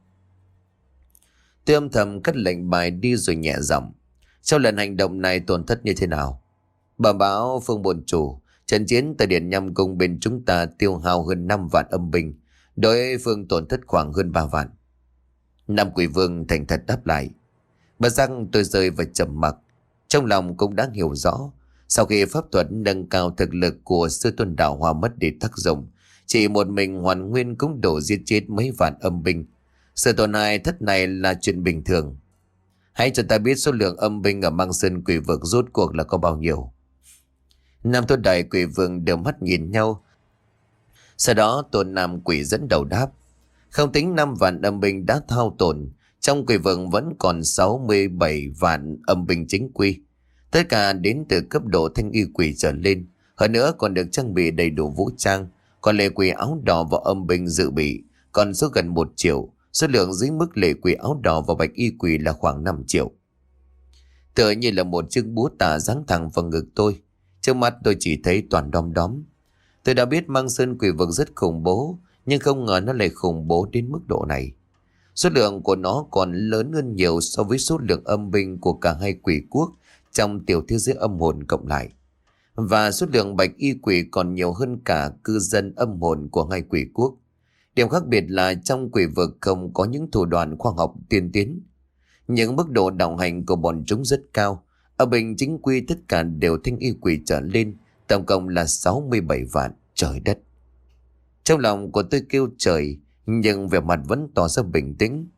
Tôi âm thầm cất lệnh bài đi rồi nhẹ giọng. Sau lần hành động này tổn thất như thế nào? Bà báo Phương bổn chủ, trận chiến tại Điện Nham Cung bên chúng ta tiêu hao hơn năm vạn âm binh, đối phương tổn thất khoảng hơn ba vạn. Nam quỷ vương thành thật đáp lại. Bà rằng tôi rơi vào trầm mặc. Trong lòng cũng đã hiểu rõ, sau khi pháp thuật nâng cao thực lực của sư tôn Đạo Hoa mất đi tác dụng, chỉ một mình Hoàn Nguyên cũng đổ giết chết mấy vạn âm binh. Sự tổn hại thất này là chuyện bình thường. Hãy cho ta biết số lượng âm binh ở Măng Sơn quỷ vực rốt cuộc là có bao nhiêu. Nam tôn đại quỷ vương đều mắt nhìn nhau. Sau đó tôn nam quỷ dẫn đầu đáp. Không tính năm vạn âm binh đã thao tổn, Trong quỷ vực vẫn còn sáu mươi bảy vạn âm binh chính quy. Tất cả đến từ cấp độ thanh y quỷ trở lên. Hơn nữa còn được trang bị đầy đủ vũ trang. Còn lệ quỷ áo đỏ và âm binh dự bị còn số gần một triệu. Số lượng dưới mức lệ quỷ áo đỏ và bạch y quỷ là khoảng năm triệu. Tựa như là một chiếc búa tạ giáng thẳng vào ngực tôi. Trước mắt tôi chỉ thấy toàn đom đóm. Tôi đã biết Mang Sơn quỷ vực rất khủng bố, nhưng không ngờ nó lại khủng bố đến mức độ này. Số lượng của nó còn lớn hơn nhiều so với số lượng âm binh của cả hai quỷ quốc trong tiểu thế giới âm hồn cộng lại. Và số lượng bạch y quỷ còn nhiều hơn cả cư dân âm hồn của hai quỷ quốc. Điểm khác biệt là trong quỷ vực không có những thủ đoạn khoa học tiên tiến. Những mức độ đạo hành của bọn chúng rất cao. Âm binh chính quy tất cả đều thanh y quỷ trở lên, tổng cộng là sáu mươi bảy vạn. Trời đất! Trong lòng của tôi kêu trời, nhưng vẻ mặt vẫn tỏ ra bình tĩnh.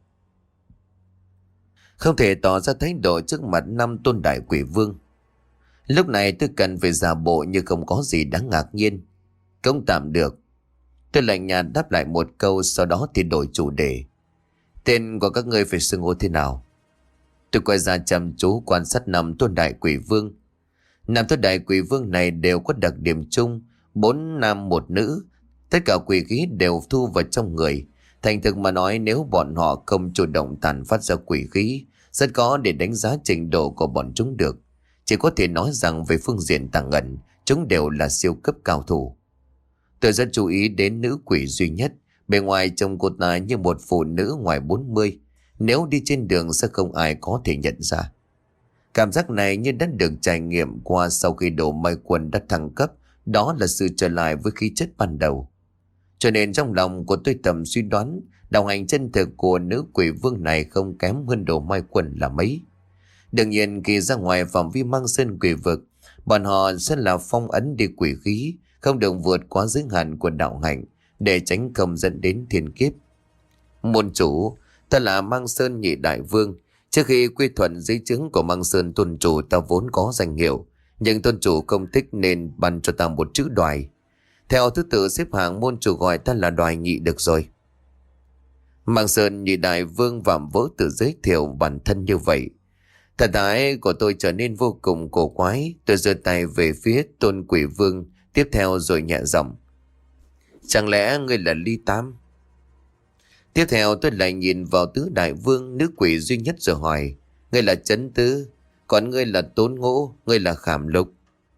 Không thể tỏ ra thái độ trước mặt năm tôn đại quỷ vương. Lúc này tôi cần phải giả bộ như không có gì đáng ngạc nhiên. Không tạm được. Tôi lạnh nhạt đáp lại một câu, sau đó thì đổi chủ đề. Tên của các ngươi phải xưng hô thế nào? Tôi quay ra chăm chú quan sát năm tôn đại quỷ vương. Năm tôn đại quỷ vương này đều có đặc điểm chung, bốn nam một nữ. Tất cả quỷ khí đều thu vào trong người. Thành thực mà nói, nếu bọn họ không chủ động tàn phát ra quỷ khí, rất khó để đánh giá trình độ của bọn chúng được. Chỉ có thể nói rằng về phương diện tàng ẩn, chúng đều là siêu cấp cao thủ. Tôi rất chú ý đến nữ quỷ duy nhất. Bề ngoài trông cô ta như một phụ nữ ngoài bốn mươi. Nếu đi trên đường sẽ không ai có thể nhận ra. Cảm giác này như đã được trải nghiệm qua sau khi đồ mai quân đã thăng cấp. Đó là sự trở lại với khí chất ban đầu. Cho nên trong lòng của tôi tầm suy đoán, đạo hành chân thực của nữ quỷ vương này không kém hơn đồ mai quân là mấy. Đương nhiên khi ra ngoài phạm vi Mang Sơn quỷ vực, bọn họ sẽ là phong ấn đi quỷ khí, không được vượt quá giới hạn của đạo hành, để tránh không dẫn đến thiên kiếp. Môn chủ, ta là Mang Sơn nhị đại vương. Trước khi quy thuận dưới trướng của Mang Sơn tôn chủ, ta vốn có danh hiệu, nhưng tôn chủ không thích nên ban cho ta một chữ Đoài. Theo thứ tự xếp hạng, môn chủ gọi ta là Đoài nhị được rồi. Mang Sơn nhị đại vương vạm vỡ tự giới thiệu bản thân như vậy. Thần thái của tôi trở nên vô cùng cổ quái. Tôi giơ tay về phía tôn quỷ vương, tiếp theo rồi nhẹ giọng. Chẳng lẽ ngươi là Ly Tam? Tiếp theo tôi lại nhìn vào tứ đại vương, nữ quỷ duy nhất rồi hỏi. Ngươi là Chấn Tứ, còn ngươi là Tốn Ngũ, ngươi là Khảm Lục.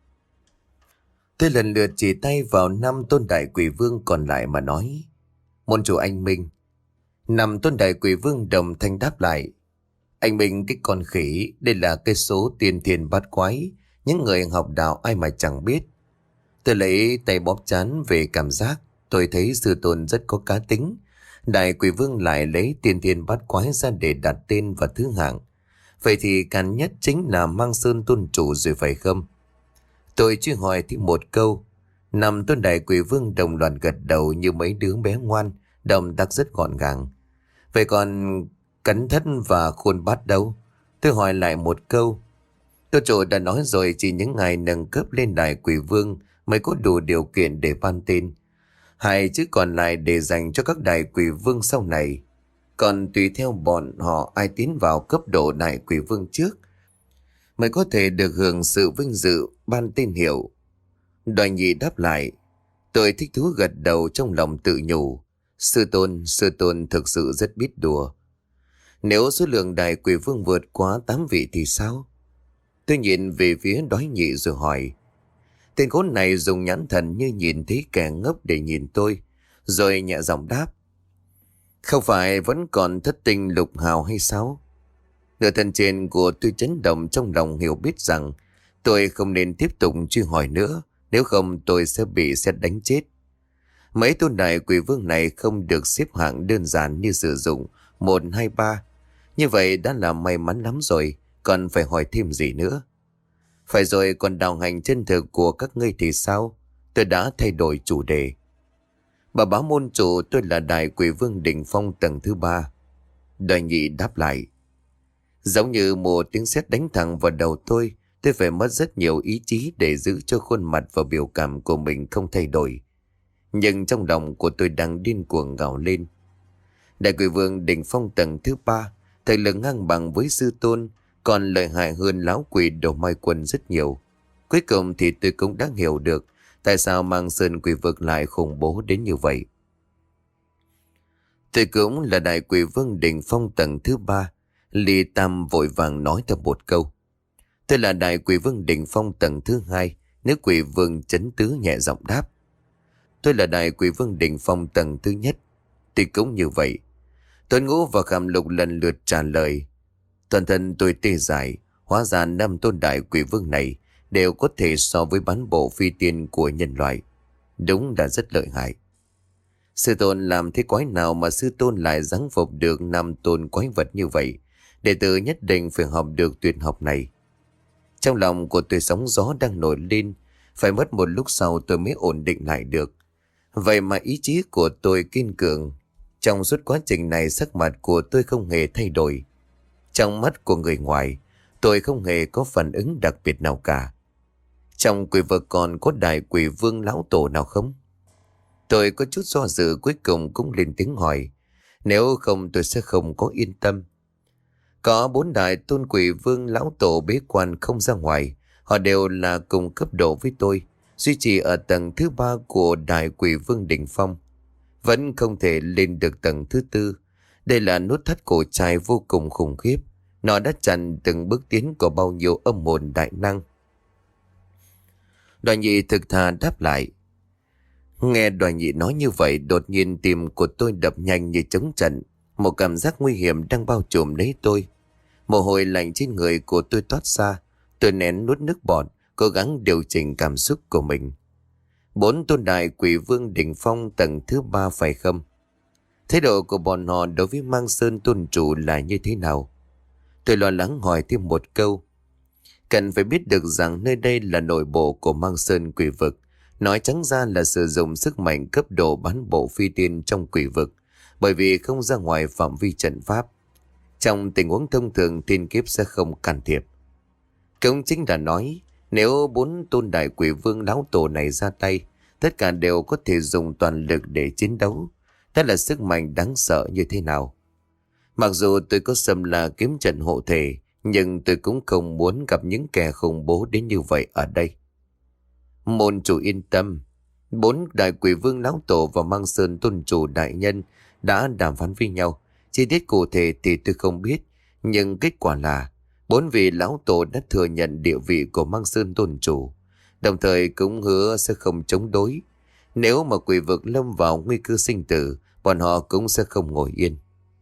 Tôi lần lượt chỉ tay vào năm tôn đại quỷ vương còn lại mà nói. Môn chủ anh Minh. Năm tôn đại quỷ vương đồng thanh đáp lại. Anh Minh cái con khỉ, đây là cái số tiên thiên bát quái. Những người học đạo ai mà chẳng biết. Tôi lấy tay bóp chán về cảm giác. Tôi thấy sư tôn rất có cá tính. Đại quỷ vương lại lấy tiên thiên bát quái ra để đặt tên và thứ hạng. Vậy thì càn nhất chính là Mang Sơn tôn chủ rồi phải không? Tôi chỉ hỏi thêm một câu. Năm tôn đại quỷ vương đồng loạt gật đầu như mấy đứa bé ngoan, động tác rất gọn gàng. Vậy còn cẩn thận và khôn bát đâu? Tôi hỏi lại một câu. Tôn chủ đã nói rồi, chỉ những ngày nâng cấp lên đại quỷ vương mới có đủ điều kiện để ban tên. Hai chữ còn lại để dành cho các đại quỷ vương sau này. Còn tùy theo bọn họ ai tiến vào cấp độ đại quỷ vương trước mới có thể được hưởng sự vinh dự ban tên hiệu. Đoài nhị đáp lại. Tôi thích thú gật đầu trong lòng tự nhủ. Sư tôn, sư tôn thực sự rất biết đùa. Nếu số lượng đại quỷ vương vượt quá tám vị thì sao? Tôi nhìn về phía Đoái nhị rồi hỏi. Tên khốn này dùng nhãn thần như nhìn thấy kẻ ngốc để nhìn tôi, rồi nhẹ giọng đáp. Không phải vẫn còn thất tinh lục hào hay sao? Nửa thân trên của tôi chấn động, trong lòng hiểu biết rằng tôi không nên tiếp tục truy hỏi nữa, nếu không tôi sẽ bị sét đánh chết. Mấy tôn đại quỷ vương này không được xếp hạng đơn giản như sử dụng một, hai, ba. Như vậy đã là may mắn lắm rồi, còn phải hỏi thêm gì nữa? Phải rồi, còn đạo hành chân thực của các ngươi thì sao? Tôi đã thay đổi chủ đề. Bà báo môn chủ, tôi là đại quỷ vương đỉnh phong tầng thứ ba. Đoài nhị đáp lại. Giống như một tiếng sét đánh thẳng vào đầu tôi, tôi phải mất rất nhiều ý chí để giữ cho khuôn mặt và biểu cảm của mình không thay đổi. Nhưng trong lòng của tôi đang điên cuồng gào lên. Đại quỷ vương đỉnh phong tầng thứ ba, Thực lực ngang bằng với sư tôn, còn lợi hại hơn lão quỷ đầu mai quân rất nhiều. Cuối cùng thì tôi cũng đã hiểu được tại sao Mang Sơn quỷ vực lại khủng bố đến như vậy. Tôi cũng là đại quỷ vương đỉnh phong tầng thứ ba. Ly Tam vội vàng nói theo một câu. Tôi là đại quỷ vương đỉnh phong tầng thứ hai. Nữ quỷ vương chấn tứ nhẹ giọng đáp. Tôi là đại quỷ vương đỉnh phong tầng thứ nhất. Thì cũng như vậy. Tuấn Ngũ và Khảm Lục lần lượt trả lời. Toàn thân tôi tê dại. Hóa ra năm tôn đại quỷ vương này đều có thể so với bán bộ phi tiên của nhân loại. Đúng là rất lợi hại. Sư tôn làm thế quái nào mà sư tôn lại giáng phục được năm tôn quái vật như vậy? Đệ tử nhất định phải học được tuyệt học này. Trong lòng của tôi sóng gió đang nổi lên. Phải mất một lúc sau tôi mới ổn định lại được. Vậy mà ý chí của tôi kiên cường. Trong suốt quá trình này sắc mặt của tôi không hề thay đổi. Trong mắt của người ngoài, tôi không hề có phản ứng đặc biệt nào cả. Trong quỷ vực còn có đại quỷ vương lão tổ nào không? Tôi có chút do dự, cuối cùng cũng lên tiếng hỏi. Nếu không tôi sẽ không có yên tâm. Có bốn đại tôn quỷ vương lão tổ bế quan không ra ngoài. Họ đều là cùng cấp độ với tôi, duy trì ở tầng thứ ba của đại quỷ vương đỉnh phong. Vẫn không thể lên được tầng thứ tư. Đây là nút thắt cổ trai vô cùng khủng khiếp. Nó đã chặn từng bước tiến của bao nhiêu âm hồn đại năng. Đoàn nhị thực thà đáp lại. Nghe đoàn nhị nói như vậy, đột nhiên tim của tôi đập nhanh như trống trận. Một cảm giác nguy hiểm đang bao trùm lấy tôi. Mồ hôi lạnh trên người của tôi toát ra. Tôi nén nuốt nước bọt, cố gắng điều chỉnh cảm xúc của mình. Bốn tôn đại quỷ vương đỉnh phong tầng thứ ba phải không? Thái độ của bọn họ đối với Mang Sơn tôn chủ là như thế nào? Tôi lo lắng hỏi thêm một câu. Cần phải biết được rằng nơi đây là nội bộ của Mang Sơn quỷ vực. Nói trắng ra là sử dụng sức mạnh cấp độ bán bộ phi tiên trong quỷ vực. Bởi vì không ra ngoài phạm vi trận pháp. Trong tình huống thông thường thiên kiếp sẽ không can thiệp. Cũng chính là nói, nếu bốn tôn đại quỷ vương lão tổ này ra tay, tất cả đều có thể dùng toàn lực để chiến đấu. Đó là sức mạnh đáng sợ như thế nào. Mặc dù tôi có xâm la kiếm trận hộ thể, nhưng tôi cũng không muốn gặp những kẻ khủng bố đến như vậy ở đây. Môn chủ yên tâm. Bốn đại quỷ vương lão tổ và Mang Sơn tôn chủ đại nhân đã đàm phán với nhau. Chi tiết cụ thể thì tôi không biết, nhưng kết quả là bốn vị lão tổ đã thừa nhận địa vị của Mang Sơn tôn chủ, đồng thời cũng hứa sẽ không chống đối. Nếu mà quỷ vực lâm vào nguy cơ sinh tử, bọn họ cũng sẽ không ngồi yên.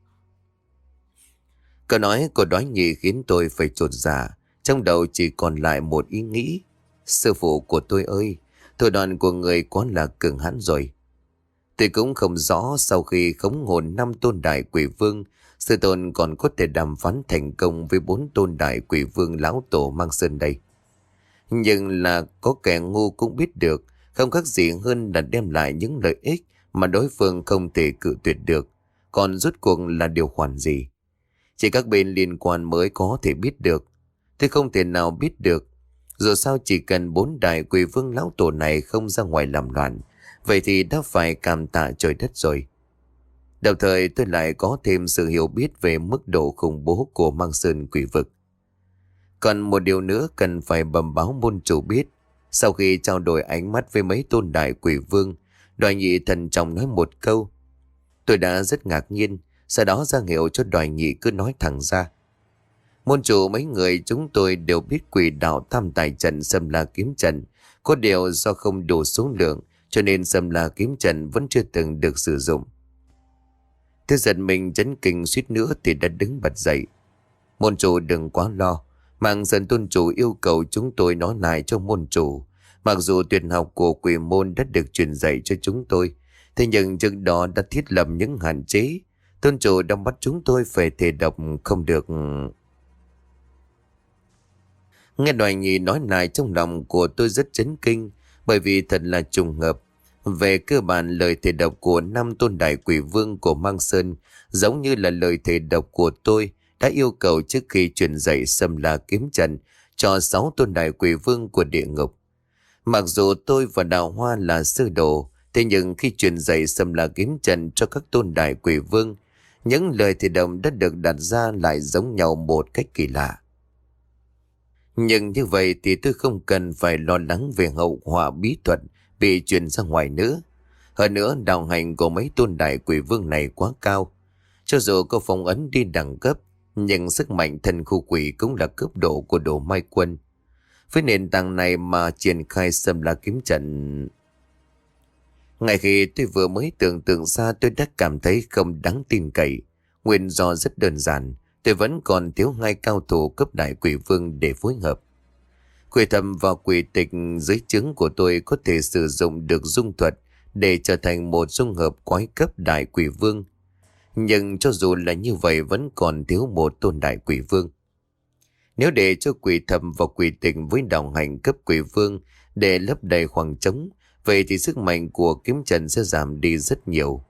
Câu nói của Đoá Nhị khiến tôi phải chột dạ, trong đầu chỉ còn lại một ý nghĩ. Sư phụ của tôi ơi, thủ đoạn của người quá là cường hãn rồi. Tôi cũng không rõ sau khi khống hồn năm tôn đại quỷ vương, sư tôn còn có thể đàm phán thành công với bốn tôn đại quỷ vương lão tổ Mang Sơn đây. Nhưng là có kẻ ngu cũng biết được, không khác gì hơn là đem lại những lợi ích mà đối phương không thể cự tuyệt được. Còn rốt cuộc là điều khoản gì? Chỉ các bên liên quan mới có thể biết được. Tôi không thể nào biết được. Dù sao chỉ cần bốn đại quỷ vương lão tổ này không ra ngoài làm loạn, vậy thì đã phải cảm tạ trời đất rồi. Đồng thời tôi lại có thêm sự hiểu biết về mức độ khủng bố của Mang Sơn quỷ vực. Còn một điều nữa cần phải bẩm báo môn chủ biết. Sau khi trao đổi ánh mắt với mấy tôn đại quỷ vương, Đoài Nhị thận trọng nói một câu. Tôi đã rất ngạc nhiên, sau đó ra hiệu cho Đoài Nhị cứ nói thẳng ra. Môn chủ mấy người chúng tôi đều biết quỷ đạo tam tài trận xâm la kiếm trận, có điều do không đủ số lượng cho nên xâm la kiếm trận vẫn chưa từng được sử dụng. Thế giật mình chấn kinh suýt nữa thì đã đứng bật dậy. Môn chủ đừng quá lo, Mang Sơn tôn chủ yêu cầu chúng tôi nói lại cho môn chủ. Mặc dù tuyệt học của quỷ môn đã được truyền dạy cho chúng tôi, thế nhưng trước đó đã thiết lập những hạn chế. Tôn chủ đang bắt chúng tôi phải thể độc không được. Nghe Đoài Nhị nói lại, trong lòng của tôi rất chấn kinh, bởi vì thật là trùng hợp. Về cơ bản lời thể độc của năm tôn đại quỷ vương của Mang Sơn giống như là lời thể độc của tôi đã yêu cầu trước khi truyền dạy xâm la kiếm trận cho sáu tôn đại quỷ vương của địa ngục. Mặc dù tôi và Đào Hoa là sư đồ, thế nhưng khi truyền dạy xâm la kiếm trận cho các tôn đại quỷ vương Những lời thì đồng đã được đặt ra lại giống nhau một cách kỳ lạ. Nhưng như vậy thì tôi không cần phải lo lắng về hậu họa bí thuật bị truyền ra ngoài nữa. Hơn nữa, đạo hành của mấy tôn đại quỷ vương này quá cao. Cho dù có phong ấn đi đẳng cấp, nhưng sức mạnh thần khu quỷ cũng là cấp độ của đồ mai quân. Với nền tảng này mà triển khai xâm la kiếm trận. Ngay khi tôi vừa mới tưởng tượng ra, tôi đã cảm thấy không đáng tin cậy. Nguyên do rất đơn giản, tôi vẫn còn thiếu hai cao thủ cấp đại quỷ vương để phối hợp. Quỷ thầm và quỷ tịch dưới trướng của tôi có thể sử dụng được dung thuật để trở thành một dung hợp quái cấp đại quỷ vương. Nhưng cho dù là như vậy vẫn còn thiếu một tôn đại quỷ vương. Nếu để cho quỷ thầm và quỷ tịch với đạo hành cấp quỷ vương để lấp đầy khoảng trống, vậy thì sức mạnh của kiếm trận sẽ giảm đi rất nhiều.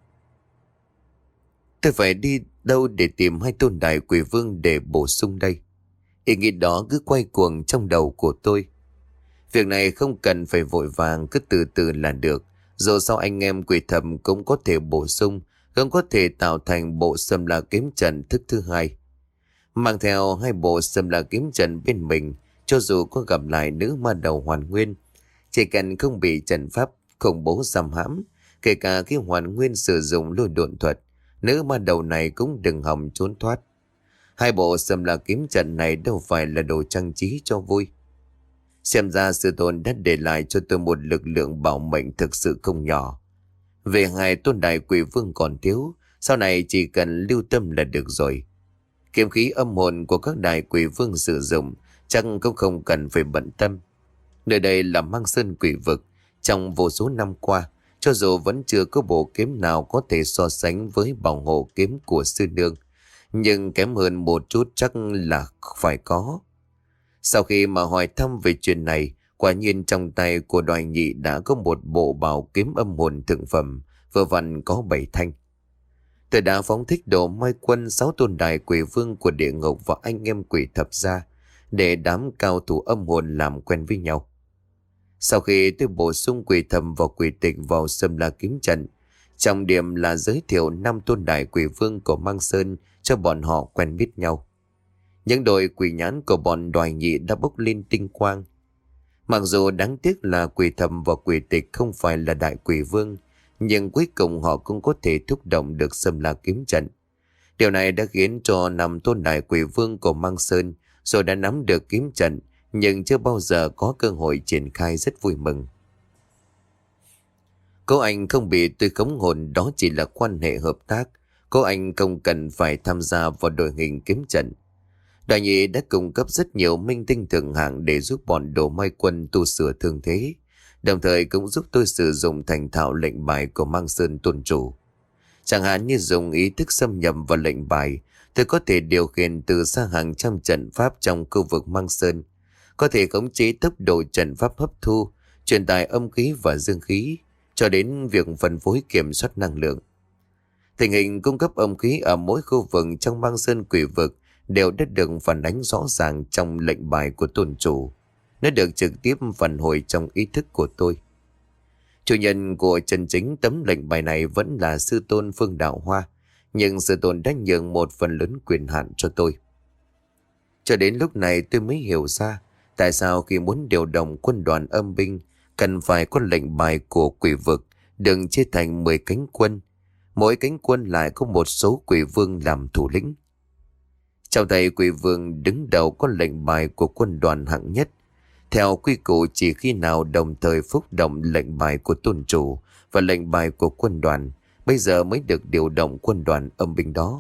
Tôi phải đi đâu để tìm hai tôn đại quỷ vương để bổ sung đây? Ý nghĩ đó cứ quay cuồng trong đầu của tôi. Việc này không cần phải vội vàng, cứ từ từ là được. Dù sao anh em quỷ thầm cũng có thể bổ sung, cũng có thể tạo thành bộ xâm la kiếm trận thức thứ hai. Mang theo hai bộ xâm la kiếm trận bên mình, cho dù có gặp lại nữ ma đầu hoàn nguyên, chỉ cần không bị trận pháp khủng bố giam hãm, kể cả khi hoàn nguyên sử dụng lôi độn thuật, nữ ma đầu này cũng đừng hòng trốn thoát. Hai bộ xâm la kiếm trận này đâu phải là đồ trang trí cho vui. Xem ra sư tôn đã để lại cho tôi một lực lượng bảo mệnh thực sự không nhỏ. Về hai tôn đại quỷ vương còn thiếu, sau này chỉ cần lưu tâm là được rồi. Kiếm khí âm hồn của các đại quỷ vương sử dụng chắc cũng không cần phải bận tâm. Nơi đây là Mang Sơn quỷ vực. Trong vô số năm qua, cho dù vẫn chưa có bộ kiếm nào có thể so sánh với bảo hộ kiếm của sư nương, nhưng kém hơn một chút chắc là phải có. Sau khi mà hỏi thăm về chuyện này, quả nhiên trong tay của Đoài Nhị đã có một bộ bảo kiếm âm hồn thượng phẩm, vừa vặn có bảy thanh. Tôi đã phóng thích đồ mai quân sáu tôn đại quỷ vương của địa ngục và anh em quỷ thập gia để đám cao thủ âm hồn làm quen với nhau. Sau khi tôi bổ sung quỷ thầm và quỷ tịch vào xâm la kiếm trận, trọng điểm là giới thiệu năm tôn đại quỷ vương của Mang Sơn cho bọn họ quen biết nhau. Những đội quỷ nhãn của bọn Đoài Nhị đã bốc lên tinh quang. Mặc dù đáng tiếc là quỷ thầm và quỷ tịch không phải là đại quỷ vương, nhưng cuối cùng họ cũng có thể thúc động được xâm la kiếm trận. Điều này đã khiến cho năm tôn đại quỷ vương của Mang Sơn rồi đã nắm được kiếm trận, nhưng chưa bao giờ có cơ hội triển khai rất vui mừng. Cô anh không bị tôi khống hồn, đó chỉ là quan hệ hợp tác. Cô anh không cần phải tham gia vào đội hình kiếm trận. Đại Nhị đã cung cấp rất nhiều minh tinh thượng hạng để giúp bọn đồ mai quân tu sửa thương thế, đồng thời cũng giúp tôi sử dụng thành thạo lệnh bài của Mang Sơn tôn chủ. Chẳng hạn như dùng ý thức xâm nhập vào lệnh bài, tôi có thể điều khiển từ xa hàng trăm trận pháp trong khu vực Mang Sơn, có thể khống chế tốc độ trận pháp hấp thu, truyền tải âm khí và dương khí, cho đến việc phân phối kiểm soát năng lượng. Tình hình cung cấp âm khí ở mỗi khu vực trong Mang Sơn quỷ vực đều đã được phản ánh rõ ràng trong lệnh bài của tôn chủ. Nó được trực tiếp phản hồi trong ý thức của tôi. Chủ nhân của chân chính tấm lệnh bài này vẫn là sư tôn Phương Đạo Hoa, nhưng sư tôn đã nhường một phần lớn quyền hạn cho tôi. Cho đến lúc này tôi mới hiểu ra tại sao khi muốn điều động quân đoàn âm binh cần phải có lệnh bài của quỷ vực đừng chia thành mười cánh quân. Mỗi cánh quân lại có một số quỷ vương làm thủ lĩnh. Trong tay quỷ vương đứng đầu có lệnh bài của quân đoàn hạng nhất. Theo quy củ chỉ khi nào đồng thời phúc động lệnh bài của tôn chủ và lệnh bài của quân đoàn, bây giờ mới được điều động quân đoàn âm binh đó.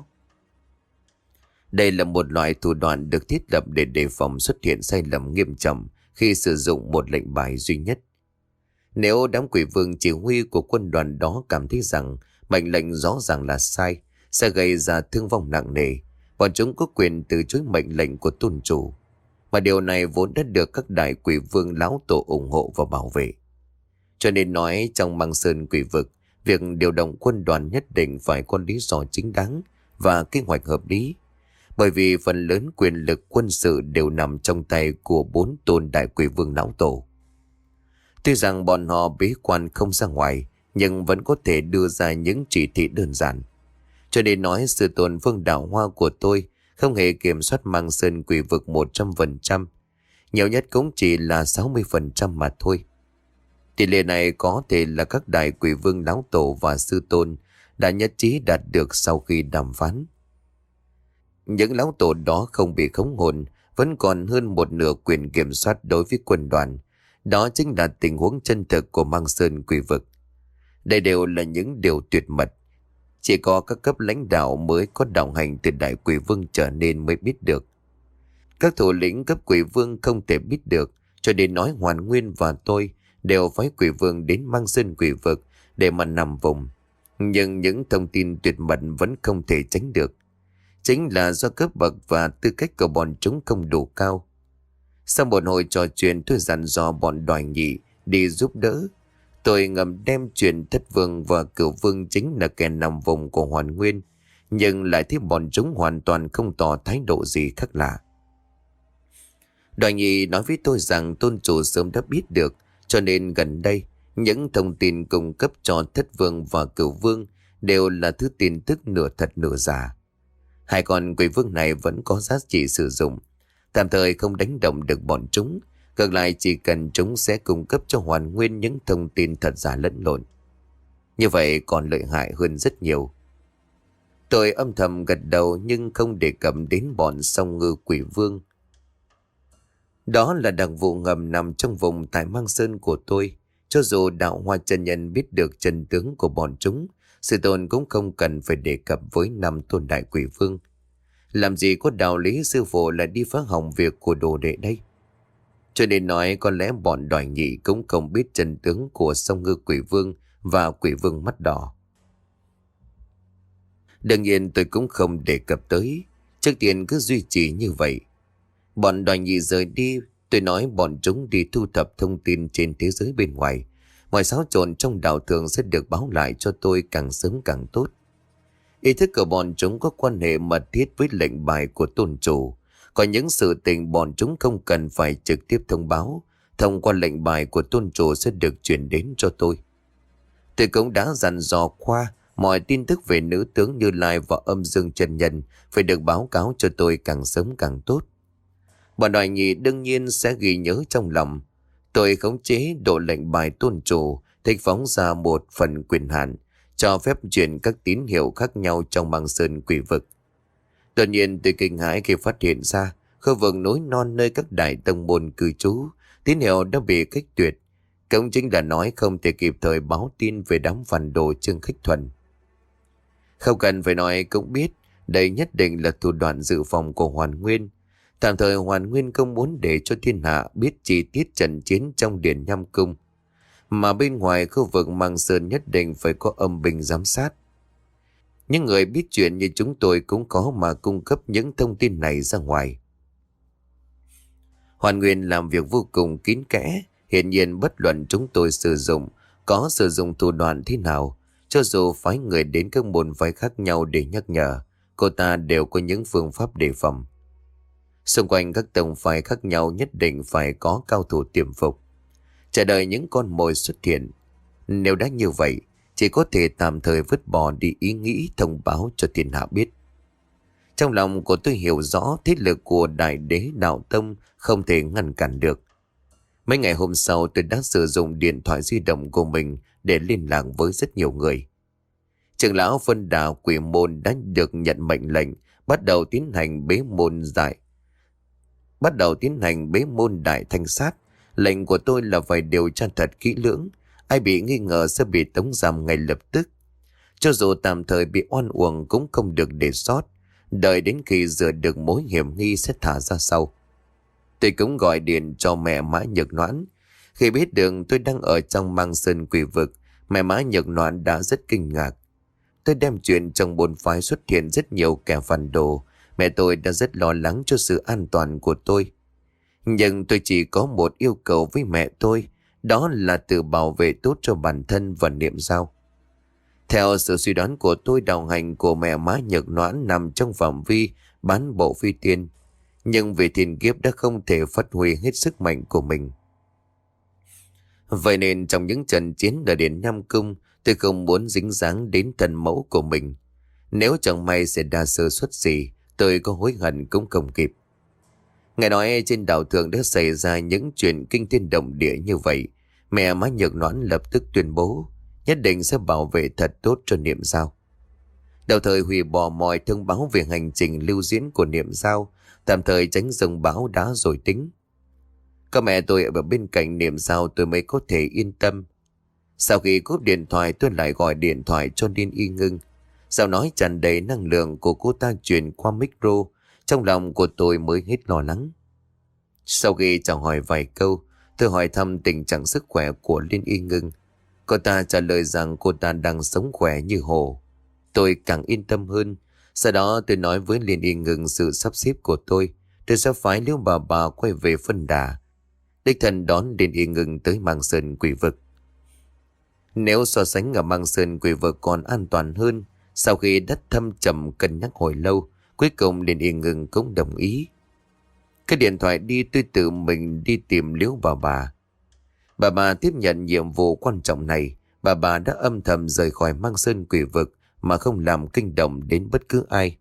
Đây là một loại thủ đoạn được thiết lập để đề phòng xuất hiện sai lầm nghiêm trọng khi sử dụng một lệnh bài duy nhất. Nếu đám quỷ vương chỉ huy của quân đoàn đó cảm thấy rằng mệnh lệnh rõ ràng là sai, sẽ gây ra thương vong nặng nề, bọn chúng có quyền từ chối mệnh lệnh của tôn chủ. Mà điều này vốn đã được các đại quỷ vương lão tổ ủng hộ và bảo vệ. Cho nên nói trong Mang Sơn quỷ vực, việc điều động quân đoàn nhất định phải có lý do chính đáng và kế hoạch hợp lý. Bởi vì phần lớn quyền lực quân sự đều nằm trong tay của bốn tôn đại quỷ vương lão tổ. Tuy rằng bọn họ bế quan không ra ngoài, nhưng vẫn có thể đưa ra những chỉ thị đơn giản. Cho nên nói sư tôn Phương Đạo Hoa của tôi không hề kiểm soát Mang Sơn Quỷ Vực một trăm phần trăm. Nhiều nhất cũng chỉ là sáu mươi phần trăm mà thôi. Tỷ lệ này có thể là các đại quỷ vương lão tổ và sư tôn đã nhất trí đạt được sau khi đàm phán. Những lão tổ đó không bị khống hồn, vẫn còn hơn một nửa quyền kiểm soát đối với quân đoàn. Đó chính là tình huống chân thực của Mang Sơn Quỷ Vực. Đây đều là những điều tuyệt mật. Chỉ có các cấp lãnh đạo mới có đạo hành từ đại quỷ vương trở nên mới biết được. Các thủ lĩnh cấp quỷ vương không thể biết được, cho đến nói Hoàn Nguyên và tôi đều phái quỷ vương đến Mang Sơn Quỷ Vực để mà nằm vùng. Nhưng những thông tin tuyệt mật vẫn không thể tránh được. Chính là do cấp bậc và tư cách của bọn chúng không đủ cao. Sau một hồi trò chuyện, tôi dặn dò bọn Đoài Nhị đi giúp đỡ. Tôi ngầm đem chuyện Thất Vương và Cửu Vương chính là kẻ nằm vùng của Hoàn Nguyên, nhưng lại thấy bọn chúng hoàn toàn không tỏ thái độ gì khác lạ. Đoài Nhị nói với tôi rằng tôn chủ sớm đã biết được, cho nên gần đây những thông tin cung cấp cho Thất Vương và Cửu Vương đều là thứ tin tức nửa thật nửa giả. Hai con quỷ vương này vẫn có giá trị sử dụng, tạm thời không đánh động được bọn chúng. Ngược lại chỉ cần chúng sẽ cung cấp cho Hoàn Nguyên những thông tin thật giả lẫn lộn. Như vậy còn lợi hại hơn rất nhiều. Tôi âm thầm gật đầu nhưng không đề cập đến bọn song ngư quỷ vương. Đó là đặc vụ ngầm nằm trong vùng tại Mang Sơn của tôi. Cho dù đạo Hoa chân nhân biết được chân tướng của bọn chúng, sư tôn cũng không cần phải đề cập với năm tôn đại quỷ vương. Làm gì có đạo lý sư phụ lại đi phá hỏng việc của đồ đệ đây? Cho nên nói có lẽ bọn Đoài Nhị cũng không biết chân tướng của song ngư quỷ vương và quỷ vương mắt đỏ. Đương nhiên tôi cũng không đề cập tới. Trước tiên cứ duy trì như vậy. Bọn Đoài Nhị rời đi, tôi nói bọn chúng đi thu thập thông tin trên thế giới bên ngoài. Mọi xáo trộn trong đạo thường sẽ được báo lại cho tôi càng sớm càng tốt. Ý thức của bọn chúng có quan hệ mật thiết với lệnh bài của tôn chủ. Có những sự tình bọn chúng không cần phải trực tiếp thông báo, thông qua lệnh bài của tôn chủ sẽ được chuyển đến cho tôi. Tôi cũng đã dặn dò Khoa mọi tin tức về nữ tướng Như Lai và âm dương chân nhân phải được báo cáo cho tôi càng sớm càng tốt. Bọn Đoài Nhị đương nhiên sẽ ghi nhớ trong lòng. Tôi khống chế độ lệnh bài tôn chủ, thích phóng ra một phần quyền hạn, cho phép chuyển các tín hiệu khác nhau trong Mang Sơn Quỷ Vực. Tuy nhiên tôi kinh hãi khi phát hiện ra khu vực núi non nơi các đại tông môn cư trú, tín hiệu đã bị cách tuyệt. Cũng chính là nói không thể kịp thời báo tin về đám phản đồ Trương Khách Thuần. Không cần phải nói cũng biết, đây nhất định là thủ đoạn dự phòng của Hoàn Nguyên. Tạm thời Hoàn Nguyên không muốn để cho thiên hạ biết chi tiết trận chiến trong Điện Nham Cung. Mà bên ngoài khu vực Mang Sơn nhất định phải có âm binh giám sát. Những người biết chuyện như chúng tôi cũng có mà cung cấp những thông tin này ra ngoài. Hoàn Nguyên làm việc vô cùng kín kẽ. Hiển nhiên bất luận chúng tôi sử dụng, có sử dụng thủ đoạn thế nào, cho dù phái người đến các môn phái khác nhau để nhắc nhở, cô ta đều có những phương pháp đề phòng. Xung quanh các tông phái khác nhau nhất định phải có cao thủ tiềm phục, chờ đợi những con mồi xuất hiện. Nếu đã như vậy, chỉ có thể tạm thời vứt bỏ đi ý nghĩ thông báo cho thiên hạ biết. Trong lòng của tôi hiểu rõ thế lực của Đại Đế Đạo Tông không thể ngăn cản được. Mấy ngày hôm sau tôi đã sử dụng điện thoại di động của mình để liên lạc với rất nhiều người. Trưởng lão phân đà quỷ môn đã được nhận mệnh lệnh bắt đầu tiến hành bế môn giải. Bắt đầu tiến hành bế môn đại thanh sát. Lệnh của tôi là phải điều tra thật kỹ lưỡng. Ai bị nghi ngờ sẽ bị tống giam ngay lập tức. Cho dù tạm thời bị oan uổng cũng không được để sót. Đợi đến khi rửa được mối hiểm nghi sẽ thả ra sau. Tôi cũng gọi điện cho mẹ Mã Nhược Noãn. Khi biết được tôi đang ở trong Mang Sơn Quỷ Vực, mẹ Mã Nhược Noãn đã rất kinh ngạc. Tôi đem chuyện trong bốn phái xuất hiện rất nhiều kẻ phản đồ. Mẹ tôi đã rất lo lắng cho sự an toàn của tôi. Nhưng tôi chỉ có một yêu cầu với mẹ tôi, đó là tự bảo vệ tốt cho bản thân và niệm giao. Theo sự suy đoán của tôi, đạo hành của mẹ Mã Nhược Noãn nằm trong phạm vi bán bộ phi tiên. Nhưng vì thiên kiếp đã không thể phát huy hết sức mạnh của mình. Vậy nên trong những trận chiến ở Điện Nham Cung, tôi không muốn dính dáng đến thần mẫu của mình. Nếu chẳng may sẽ đa sơ suất gì, tôi có hối hận cũng không kịp. Nghe nói trên đảo Thượng đã xảy ra những chuyện kinh thiên động địa như vậy. Mẹ má Nhược Noãn lập tức tuyên bố nhất định sẽ bảo vệ thật tốt cho Niệm Giao. Đồng thời hủy bỏ mọi thông báo về hành trình lưu diễn của Niệm Giao, tạm thời tránh dòng bão đá rồi tính. Có mẹ tôi ở bên cạnh Niệm Giao tôi mới có thể yên tâm. Sau khi cúp điện thoại tôi lại gọi điện thoại cho Liên Y Ngưng. Giọng nói tràn đầy năng lượng của cô ta truyền qua micro, trong lòng của tôi mới hết lo lắng. Sau khi chào hỏi vài câu, tôi hỏi thăm tình trạng sức khỏe của Liên Y Ngưng. Cô ta trả lời rằng cô ta đang sống khỏe như hồ. Tôi càng yên tâm hơn. Sau đó tôi nói với Liên Y Ngưng sự sắp xếp của tôi. Tôi sẽ phái Liễu bà bà quay về Phân Đà, đích thân đón Liên Y Ngưng tới Mang Sơn Quỷ Vực. Nếu so sánh ở Mang Sơn Quỷ Vực còn an toàn hơn, sau khi đất thâm trầm cân nhắc hồi lâu, cuối cùng Liên Y Ngưng cũng đồng ý. Cái điện thoại đi tôi tự mình đi tìm Liễu bà bà. Bà bà tiếp nhận nhiệm vụ quan trọng này. Bà bà đã âm thầm rời khỏi Mang Sơn Quỷ Vực mà không làm kinh động đến bất cứ ai.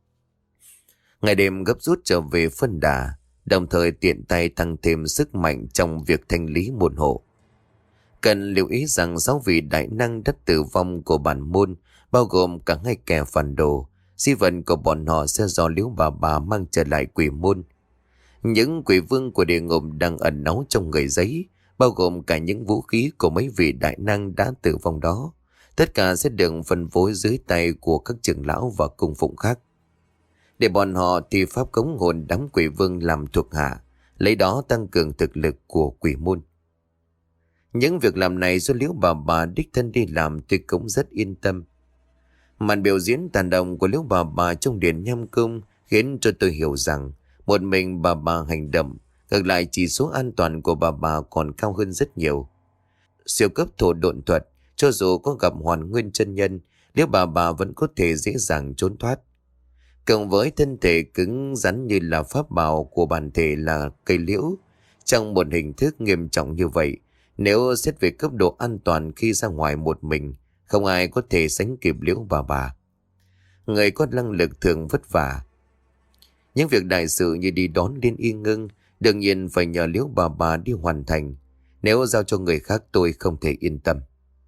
Ngày đêm gấp rút trở về Phân Đà, đồng thời tiện tay tăng thêm sức mạnh trong việc thanh lý môn hộ. Cần lưu ý rằng sáu vị đại năng đã tử vong của bản môn, bao gồm cả hai kẻ phản đồ, di vật của bọn họ sẽ do Liễu bà bà mang trở lại quỷ môn. Những quỷ vương của địa ngục đang ẩn náu trong người giấy, bao gồm cả những vũ khí của mấy vị đại năng đã tử vong đó. Tất cả sẽ được phân phối dưới tay của các trưởng lão và cung phụng khác, để bọn họ thi pháp cống hồn đám quỷ vương làm thuộc hạ, lấy đó tăng cường thực lực của quỷ môn. Những việc làm này do Liễu bà bà đích thân đi làm tôi cũng rất yên tâm. Màn biểu diễn tàn động của Liễu bà bà trong điện Nham Cung khiến cho tôi hiểu rằng một mình bà bà hành động, ngược lại chỉ số an toàn của bà bà còn cao hơn rất nhiều. Siêu cấp thổ độn thuật, cho dù có gặp Hoàn Nguyên chân nhân, Liễu bà bà vẫn có thể dễ dàng trốn thoát. Cộng với thân thể cứng rắn như là pháp bảo của bản thể là cây liễu, trong một hình thức nghiêm trọng như vậy, nếu xét về cấp độ an toàn khi ra ngoài một mình, không ai có thể sánh kịp Liễu bà bà. Người có năng lực thường vất vả. Những việc đại sự như đi đón Liên Y Ngưng đương nhiên phải nhờ Liễu bà bà đi hoàn thành. Nếu giao cho người khác tôi không thể yên tâm.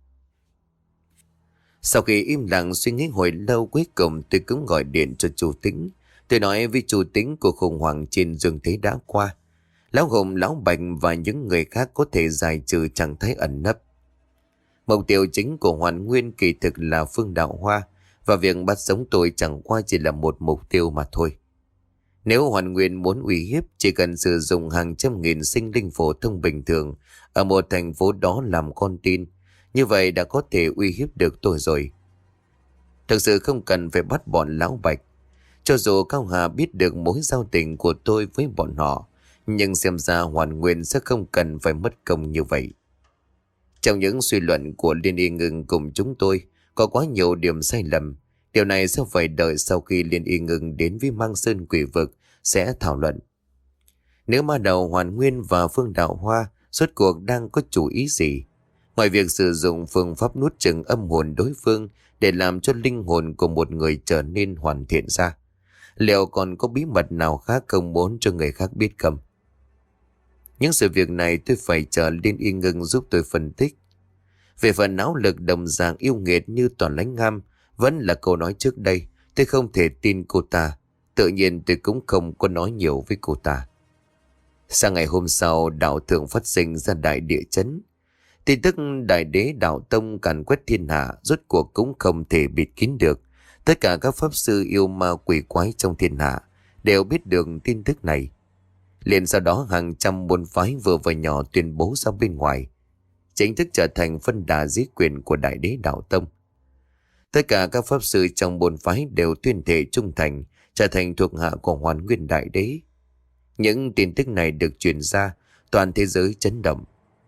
Sau khi im lặng suy nghĩ hồi lâu, cuối cùng tôi cũng gọi điện cho chú Tính. Tôi nói với chú Tính cuộc khủng hoảng trên dương thế đã qua. Lão Hùng, Lão Bạch và những người khác có thể giải trừ trạng thái ẩn nấp. Mục tiêu chính của Hoàn Nguyên kỳ thực là Phương Đạo Hoa, và việc bắt sống tôi chẳng qua chỉ là một mục tiêu mà thôi. Nếu Hoàn Nguyên muốn uy hiếp, chỉ cần sử dụng hàng trăm nghìn sinh linh phổ thông bình thường ở một thành phố đó làm con tin, như vậy đã có thể uy hiếp được tôi rồi. Thực sự không cần phải bắt bọn Lão Bạch. Cho dù Cao Hà biết được mối giao tình của tôi với bọn họ, nhưng xem ra Hoàn Nguyên sẽ không cần phải mất công như vậy. Trong những suy luận của Liên Y Ngưng cùng chúng tôi có quá nhiều điểm sai lầm. Điều này sẽ phải đợi sau khi Liên Y Ngưng đến với Mang Sơn Quỷ Vực sẽ thảo luận. Nếu mà đầu Hoàn Nguyên và Phương Đạo Hoa rốt cuộc đang có chủ ý gì, ngoài việc sử dụng phương pháp nuốt chửng âm hồn đối phương để làm cho linh hồn của một người trở nên hoàn thiện ra, liệu còn có bí mật nào khác không muốn cho người khác biết không? Những sự việc này tôi phải chờ Liên Y Ngưng giúp tôi phân tích. Về phần não lực đồng dạng yêu nghiệt như Toàn Lãnh Ngam, vẫn là câu nói trước đây, tôi không thể tin cô ta. Tự nhiên tôi cũng không có nói nhiều với cô ta. Sang ngày hôm sau, đạo thượng phát sinh ra đại địa chấn. Tin tức đại đế đạo tông càn quét thiên hạ rốt cuộc cũng không thể bịt kín được. Tất cả các pháp sư yêu ma quỷ quái trong thiên hạ đều biết được tin tức này. Liền sau đó hàng trăm môn phái vừa và nhỏ tuyên bố ra bên ngoài, chính thức trở thành phân đà dưới quyền của đại đế đạo tông. Tất cả các pháp sư trong môn phái đều tuyên thệ trung thành, trở thành thuộc hạ của Hoàn Nguyên đại đế. Những tin tức này được truyền ra, toàn thế giới chấn động.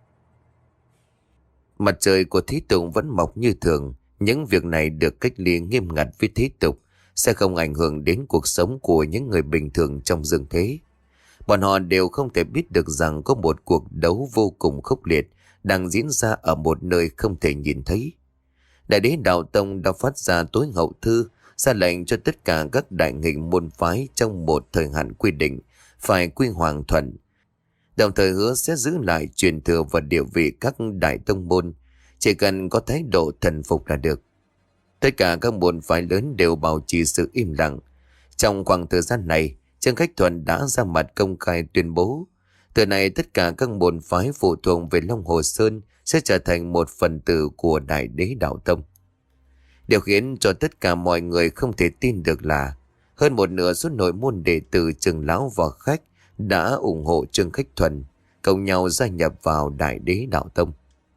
Mặt trời của thế tục vẫn mọc như thường. Những việc này được cách ly nghiêm ngặt với thế tục, sẽ không ảnh hưởng đến cuộc sống của những người bình thường trong dương thế. Bọn họ đều không thể biết được rằng có một cuộc đấu vô cùng khốc liệt đang diễn ra ở một nơi không thể nhìn thấy. Đại đế đạo tông đã phát ra tối hậu thư, ra lệnh cho tất cả các đại nghịch môn phái trong một thời hạn quy định phải quy hoàng thuận, đồng thời hứa sẽ giữ lại truyền thừa và địa vị các đại tông môn, chỉ cần có thái độ thần phục là được. Tất cả các môn phái lớn đều bảo trì sự im lặng. Trong khoảng thời gian này, Trương Khách Thuận đã ra mặt công khai tuyên bố, từ nay tất cả các môn phái phụ thuộc về Long Hồ Sơn sẽ trở thành một phần tử của Đại Đế Đạo Tông. Điều khiến cho tất cả mọi người không thể tin được là hơn một nửa số nội môn đệ tử, trưởng lão và khách đã ủng hộ Trương Khách Thuận, cùng nhau gia nhập vào Đại Đế Đạo Tông.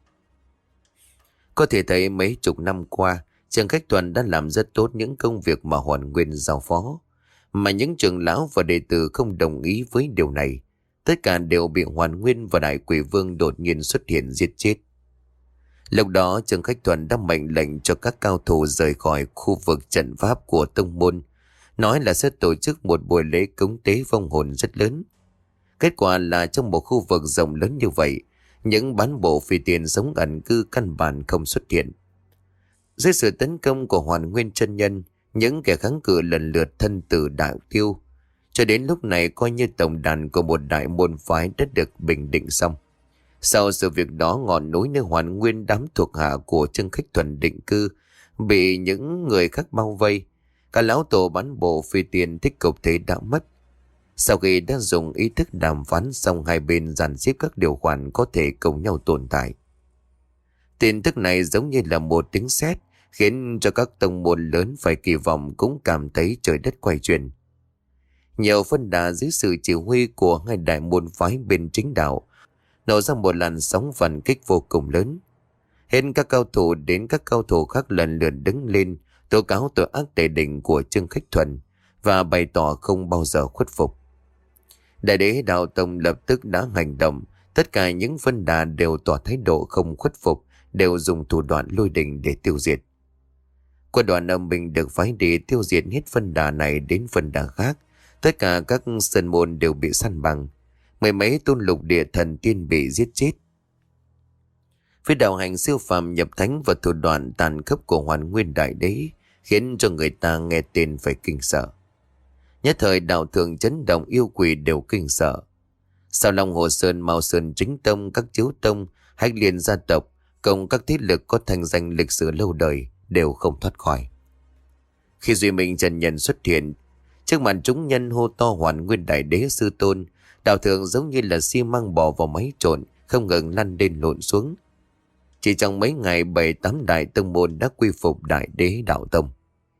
Có thể thấy mấy chục năm qua, Trương Khách Thuận đã làm rất tốt những công việc mà Hoàn Nguyên giao phó, mà những trưởng lão và đệ tử không đồng ý với điều này, tất cả đều bị Hoàn Nguyên và Đại Quỷ Vương đột nhiên xuất hiện giết chết. Lúc đó Trương Khách Thuận đã mệnh lệnh cho các cao thủ rời khỏi khu vực trận pháp của tông môn, nói là sẽ tổ chức một buổi lễ cúng tế vong hồn rất lớn. Kết quả là trong một khu vực rộng lớn như vậy, những bán bộ phi tiền sống ẩn cư căn bản không xuất hiện. Dưới sự tấn công của Hoàn Nguyên chân nhân, những kẻ kháng cự lần lượt thân tử đạo tiêu, cho đến lúc này coi như tổng đàn của một đại môn phái đã được bình định xong. Sau sự việc đó, ngọn núi nơi Hoàn Nguyên đám thuộc hạ của Trương Khách Thuận định cư bị những người khác bao vây. Cả lão tổ bán bộ phi tiền Thích Cục Thế đã mất. Sau khi đã dùng ý thức đàm phán xong, hai bên dàn xếp các điều khoản có thể cùng nhau tồn tại. Tin tức này giống như là một tiếng sét, khiến cho các tông môn lớn phải kỳ vọng cũng cảm thấy trời đất quay chuyển. Nhiều phân đà dưới sự chỉ huy của hai đại môn phái bên chính đạo nổ ra một làn sóng phản kích vô cùng lớn. Hết các cao thủ đến các cao thủ khác lần lượt đứng lên tố cáo tội ác tề đỉnh của Trương Khách Thuận và bày tỏ không bao giờ khuất phục. Đại Đế Đạo Tông lập tức đã hành động. Tất cả những phân đà đều tỏ thái độ không khuất phục, đều dùng thủ đoạn lôi đình để tiêu diệt. Quân đoàn âm binh được phái đi tiêu diệt hết phân đà này đến phân đà khác. Tất cả các sơn môn đều bị săn bằng. Mười mấy tôn lục địa thần tiên bị giết chết. Phía đạo hành siêu phàm nhập thánh và thủ đoạn tàn khốc của Hoàn Nguyên Đại Đế khiến cho người ta nghe tên phải kinh sợ. Nhất thời đạo thượng chấn động, yêu quỷ đều kinh sợ. Sau Long Hồ Sơn, Mao Sơn Chính Tông, các chiếu tông, Hách Liên gia tộc cùng các thế lực có thành danh lịch sử lâu đời đều không thoát khỏi. Khi Duy Minh Trần Nhân xuất hiện trước màn chúng nhân hô to Hoàn Nguyên Đại Đế sư tôn, đạo thượng giống như là xi măng bỏ vào máy trộn, không ngừng lăn lên lộn xuống. Chỉ trong mấy ngày, bảy tám đại tông môn đã quy phục Đại Đế Đạo Tông.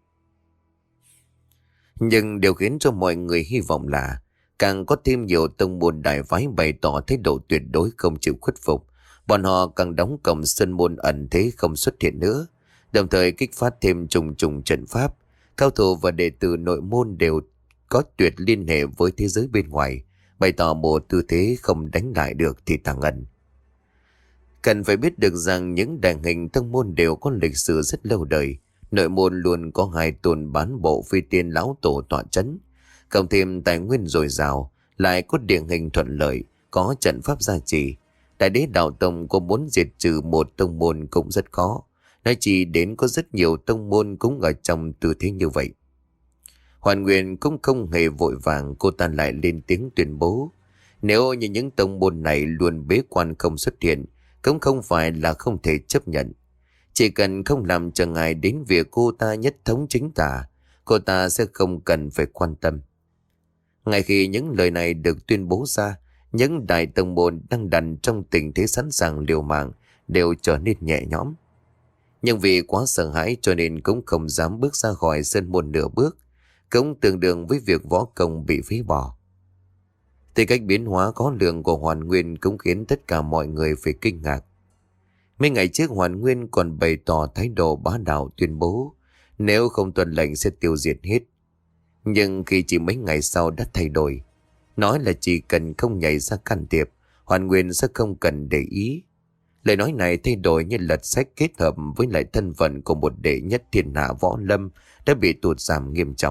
Nhưng điều khiến cho mọi người hy vọng là càng có thêm nhiều tông môn đại phái bày tỏ thái độ tuyệt đối không chịu khuất phục, bọn họ càng đóng cổng sơn môn ẩn thế không xuất hiện nữa, đồng thời kích phát thêm trùng trùng trận pháp. Cao thủ và đệ tử nội môn đều có tuyệt liên hệ với thế giới bên ngoài, bày tỏ một tư thế không đánh lại được thì tàng ẩn. Cần phải biết được rằng những đại hình tông môn đều có lịch sử rất lâu đời. Nội môn luôn có hai tôn bán bộ phi tiên lão tổ tọa chấn, cộng thêm tài nguyên dồi dào, lại có địa hình thuận lợi, có trận pháp gia trì. Đại Đế Đạo Tông có muốn diệt trừ một tông môn cũng rất khó, nói chỉ đến có rất nhiều tông môn cũng ở trong tư thế như vậy. Hoàn Nguyên cũng không hề vội vàng, cô ta lại lên tiếng tuyên bố, nếu như những tông môn này luôn bế quan không xuất hiện, cũng không phải là không thể chấp nhận. Chỉ cần không làm trở ngại đến việc cô ta nhất thống chính tả, cô ta sẽ không cần phải quan tâm. Ngay khi những lời này được tuyên bố ra, những đại tông môn đang đặt trong tình thế sẵn sàng liều mạng đều trở nên nhẹ nhõm. Nhưng vì quá sợ hãi cho nên cũng không dám bước ra khỏi sân môn nửa bước, cũng tương đương với việc võ công bị phế bỏ. Thì cách biến hóa khó lường của Hoàn Nguyên cũng khiến tất cả mọi người phải kinh ngạc. Mấy ngày trước Hoàn Nguyên còn bày tỏ thái độ bá đạo tuyên bố nếu không tuân lệnh sẽ tiêu diệt hết. Nhưng khi chỉ mấy ngày sau đã thay đổi, nói là chỉ cần không nhảy ra can thiệp, Hoàn Nguyên sẽ không cần để ý. Lời nói này thay đổi như lật sách kết hợp với lại thân phận của một đệ nhất thiên hạ võ lâm đã bị tụt giảm nghiêm trọng.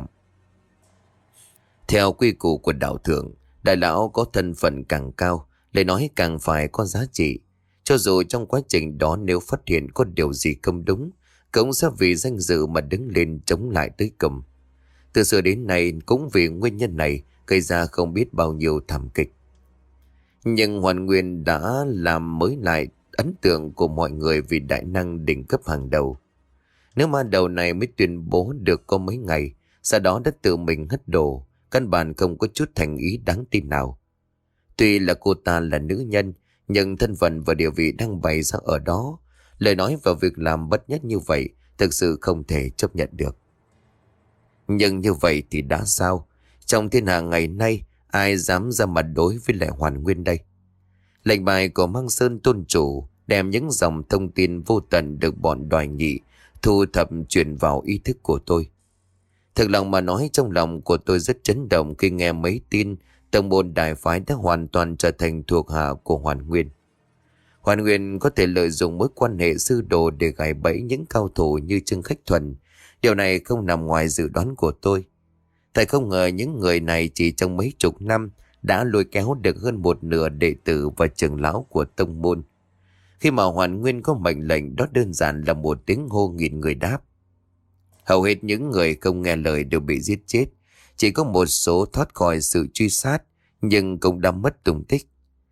Theo quy củ của đạo thượng, đại lão có thân phận càng cao, lời nói càng phải có giá trị. Cho dù trong quá trình đó nếu phát hiện có điều gì không đúng, cũng sẽ vì danh dự mà đứng lên chống lại tới cùng. Từ xưa đến nay cũng vì nguyên nhân này gây ra không biết bao nhiêu thảm kịch. Nhưng Hoàn Nguyên đã làm mới lại ấn tượng của mọi người vì đại năng đỉnh cấp hàng đầu. Nếu ma đầu này mới tuyên bố được có mấy ngày, sau đó đã tự mình hất đổ, căn bản không có chút thành ý đáng tin nào. Tuy là cô ta là nữ nhân, nhưng thân phận và địa vị đang bày ra ở đó, lời nói và việc làm bất nhất như vậy thực sự không thể chấp nhận được. Nhưng như vậy thì đã sao? Trong thiên hạ ngày nay, ai dám ra mặt đối với lại Hoàn Nguyên đây? Lệnh bài của Mang Sơn tôn chủ đem những dòng thông tin vô tận được bọn Đoài Nhị thu thập truyền vào ý thức của tôi. Thực lòng mà nói, trong lòng của tôi rất chấn động khi nghe mấy tin tông môn đại phái đã hoàn toàn trở thành thuộc hạ của Hoàn Nguyên. Hoàn Nguyên có thể lợi dụng mối quan hệ sư đồ để gài bẫy những cao thủ như Trương Khách Thuần. Điều này không nằm ngoài dự đoán của tôi. Tại không ngờ những người này chỉ trong mấy chục năm đã lôi kéo được hơn một nửa đệ tử và trưởng lão của tông môn. Khi mà Hoàn Nguyên có mệnh lệnh, đó đơn giản là một tiếng hô nghìn người đáp. Hầu hết những người không nghe lời đều bị giết chết. Chỉ có một số thoát khỏi sự truy sát, nhưng cũng đã mất tung tích.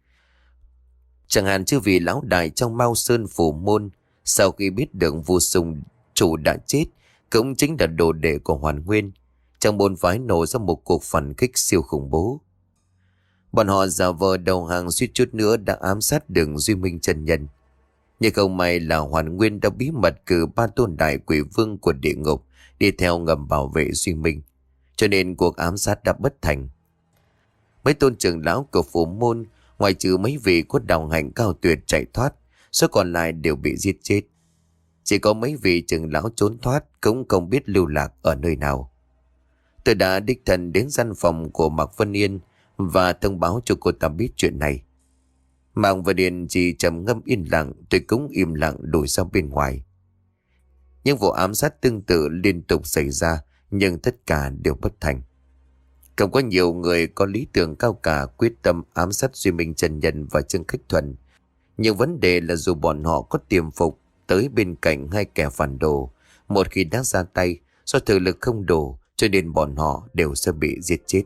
Chẳng hạn chư vị lão đại trong Mao Sơn Phủ Môn, sau khi biết được Vu Sùng chủ đã chết, cũng chính là đồ đệ của Hoàn Nguyên. Trong môn phái nổ ra một cuộc phản kích siêu khủng bố. Bọn họ giả vờ đầu hàng, suýt chút nữa đã ám sát đường Duy Minh chân nhân. Nhưng không may là Hoàn Nguyên đã bí mật cử ba tôn đại quỷ vương của địa ngục đi theo ngầm bảo vệ Duy Minh, cho nên cuộc ám sát đã bất thành. Mấy tôn trưởng lão của phủ môn, ngoài trừ mấy vị có đạo hạnh cao tuyệt chạy thoát, số còn lại đều bị giết chết. Chỉ có mấy vị trưởng lão trốn thoát, cũng không biết lưu lạc ở nơi nào. Tôi đã đích thân đến gian phòng của Mạc Vân Yên và thông báo cho cô ta biết chuyện này. Mạc Vân Yên chỉ trầm ngâm yên lặng, tôi cũng im lặng đuổi ra bên ngoài. Những vụ ám sát tương tự liên tục xảy ra, nhưng tất cả đều bất thành. Không có nhiều người có lý tưởng cao cả quyết tâm ám sát Duy Minh chân nhân và Trương Khách Thuần. Nhưng vấn đề là dù bọn họ có tiềm phục tới bên cạnh hai kẻ phản đồ, một khi đã ra tay, do thực lực không đủ, cho nên bọn họ đều sẽ bị giết chết.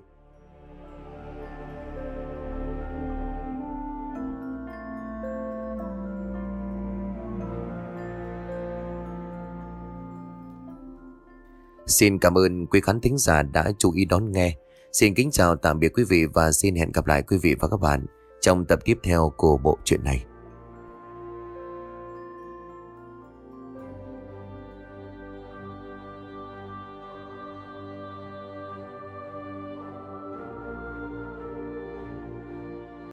Xin cảm ơn quý khán thính giả đã chú ý đón nghe. Xin kính chào tạm biệt quý vị và xin hẹn gặp lại quý vị và các bạn trong tập tiếp theo của bộ truyện này.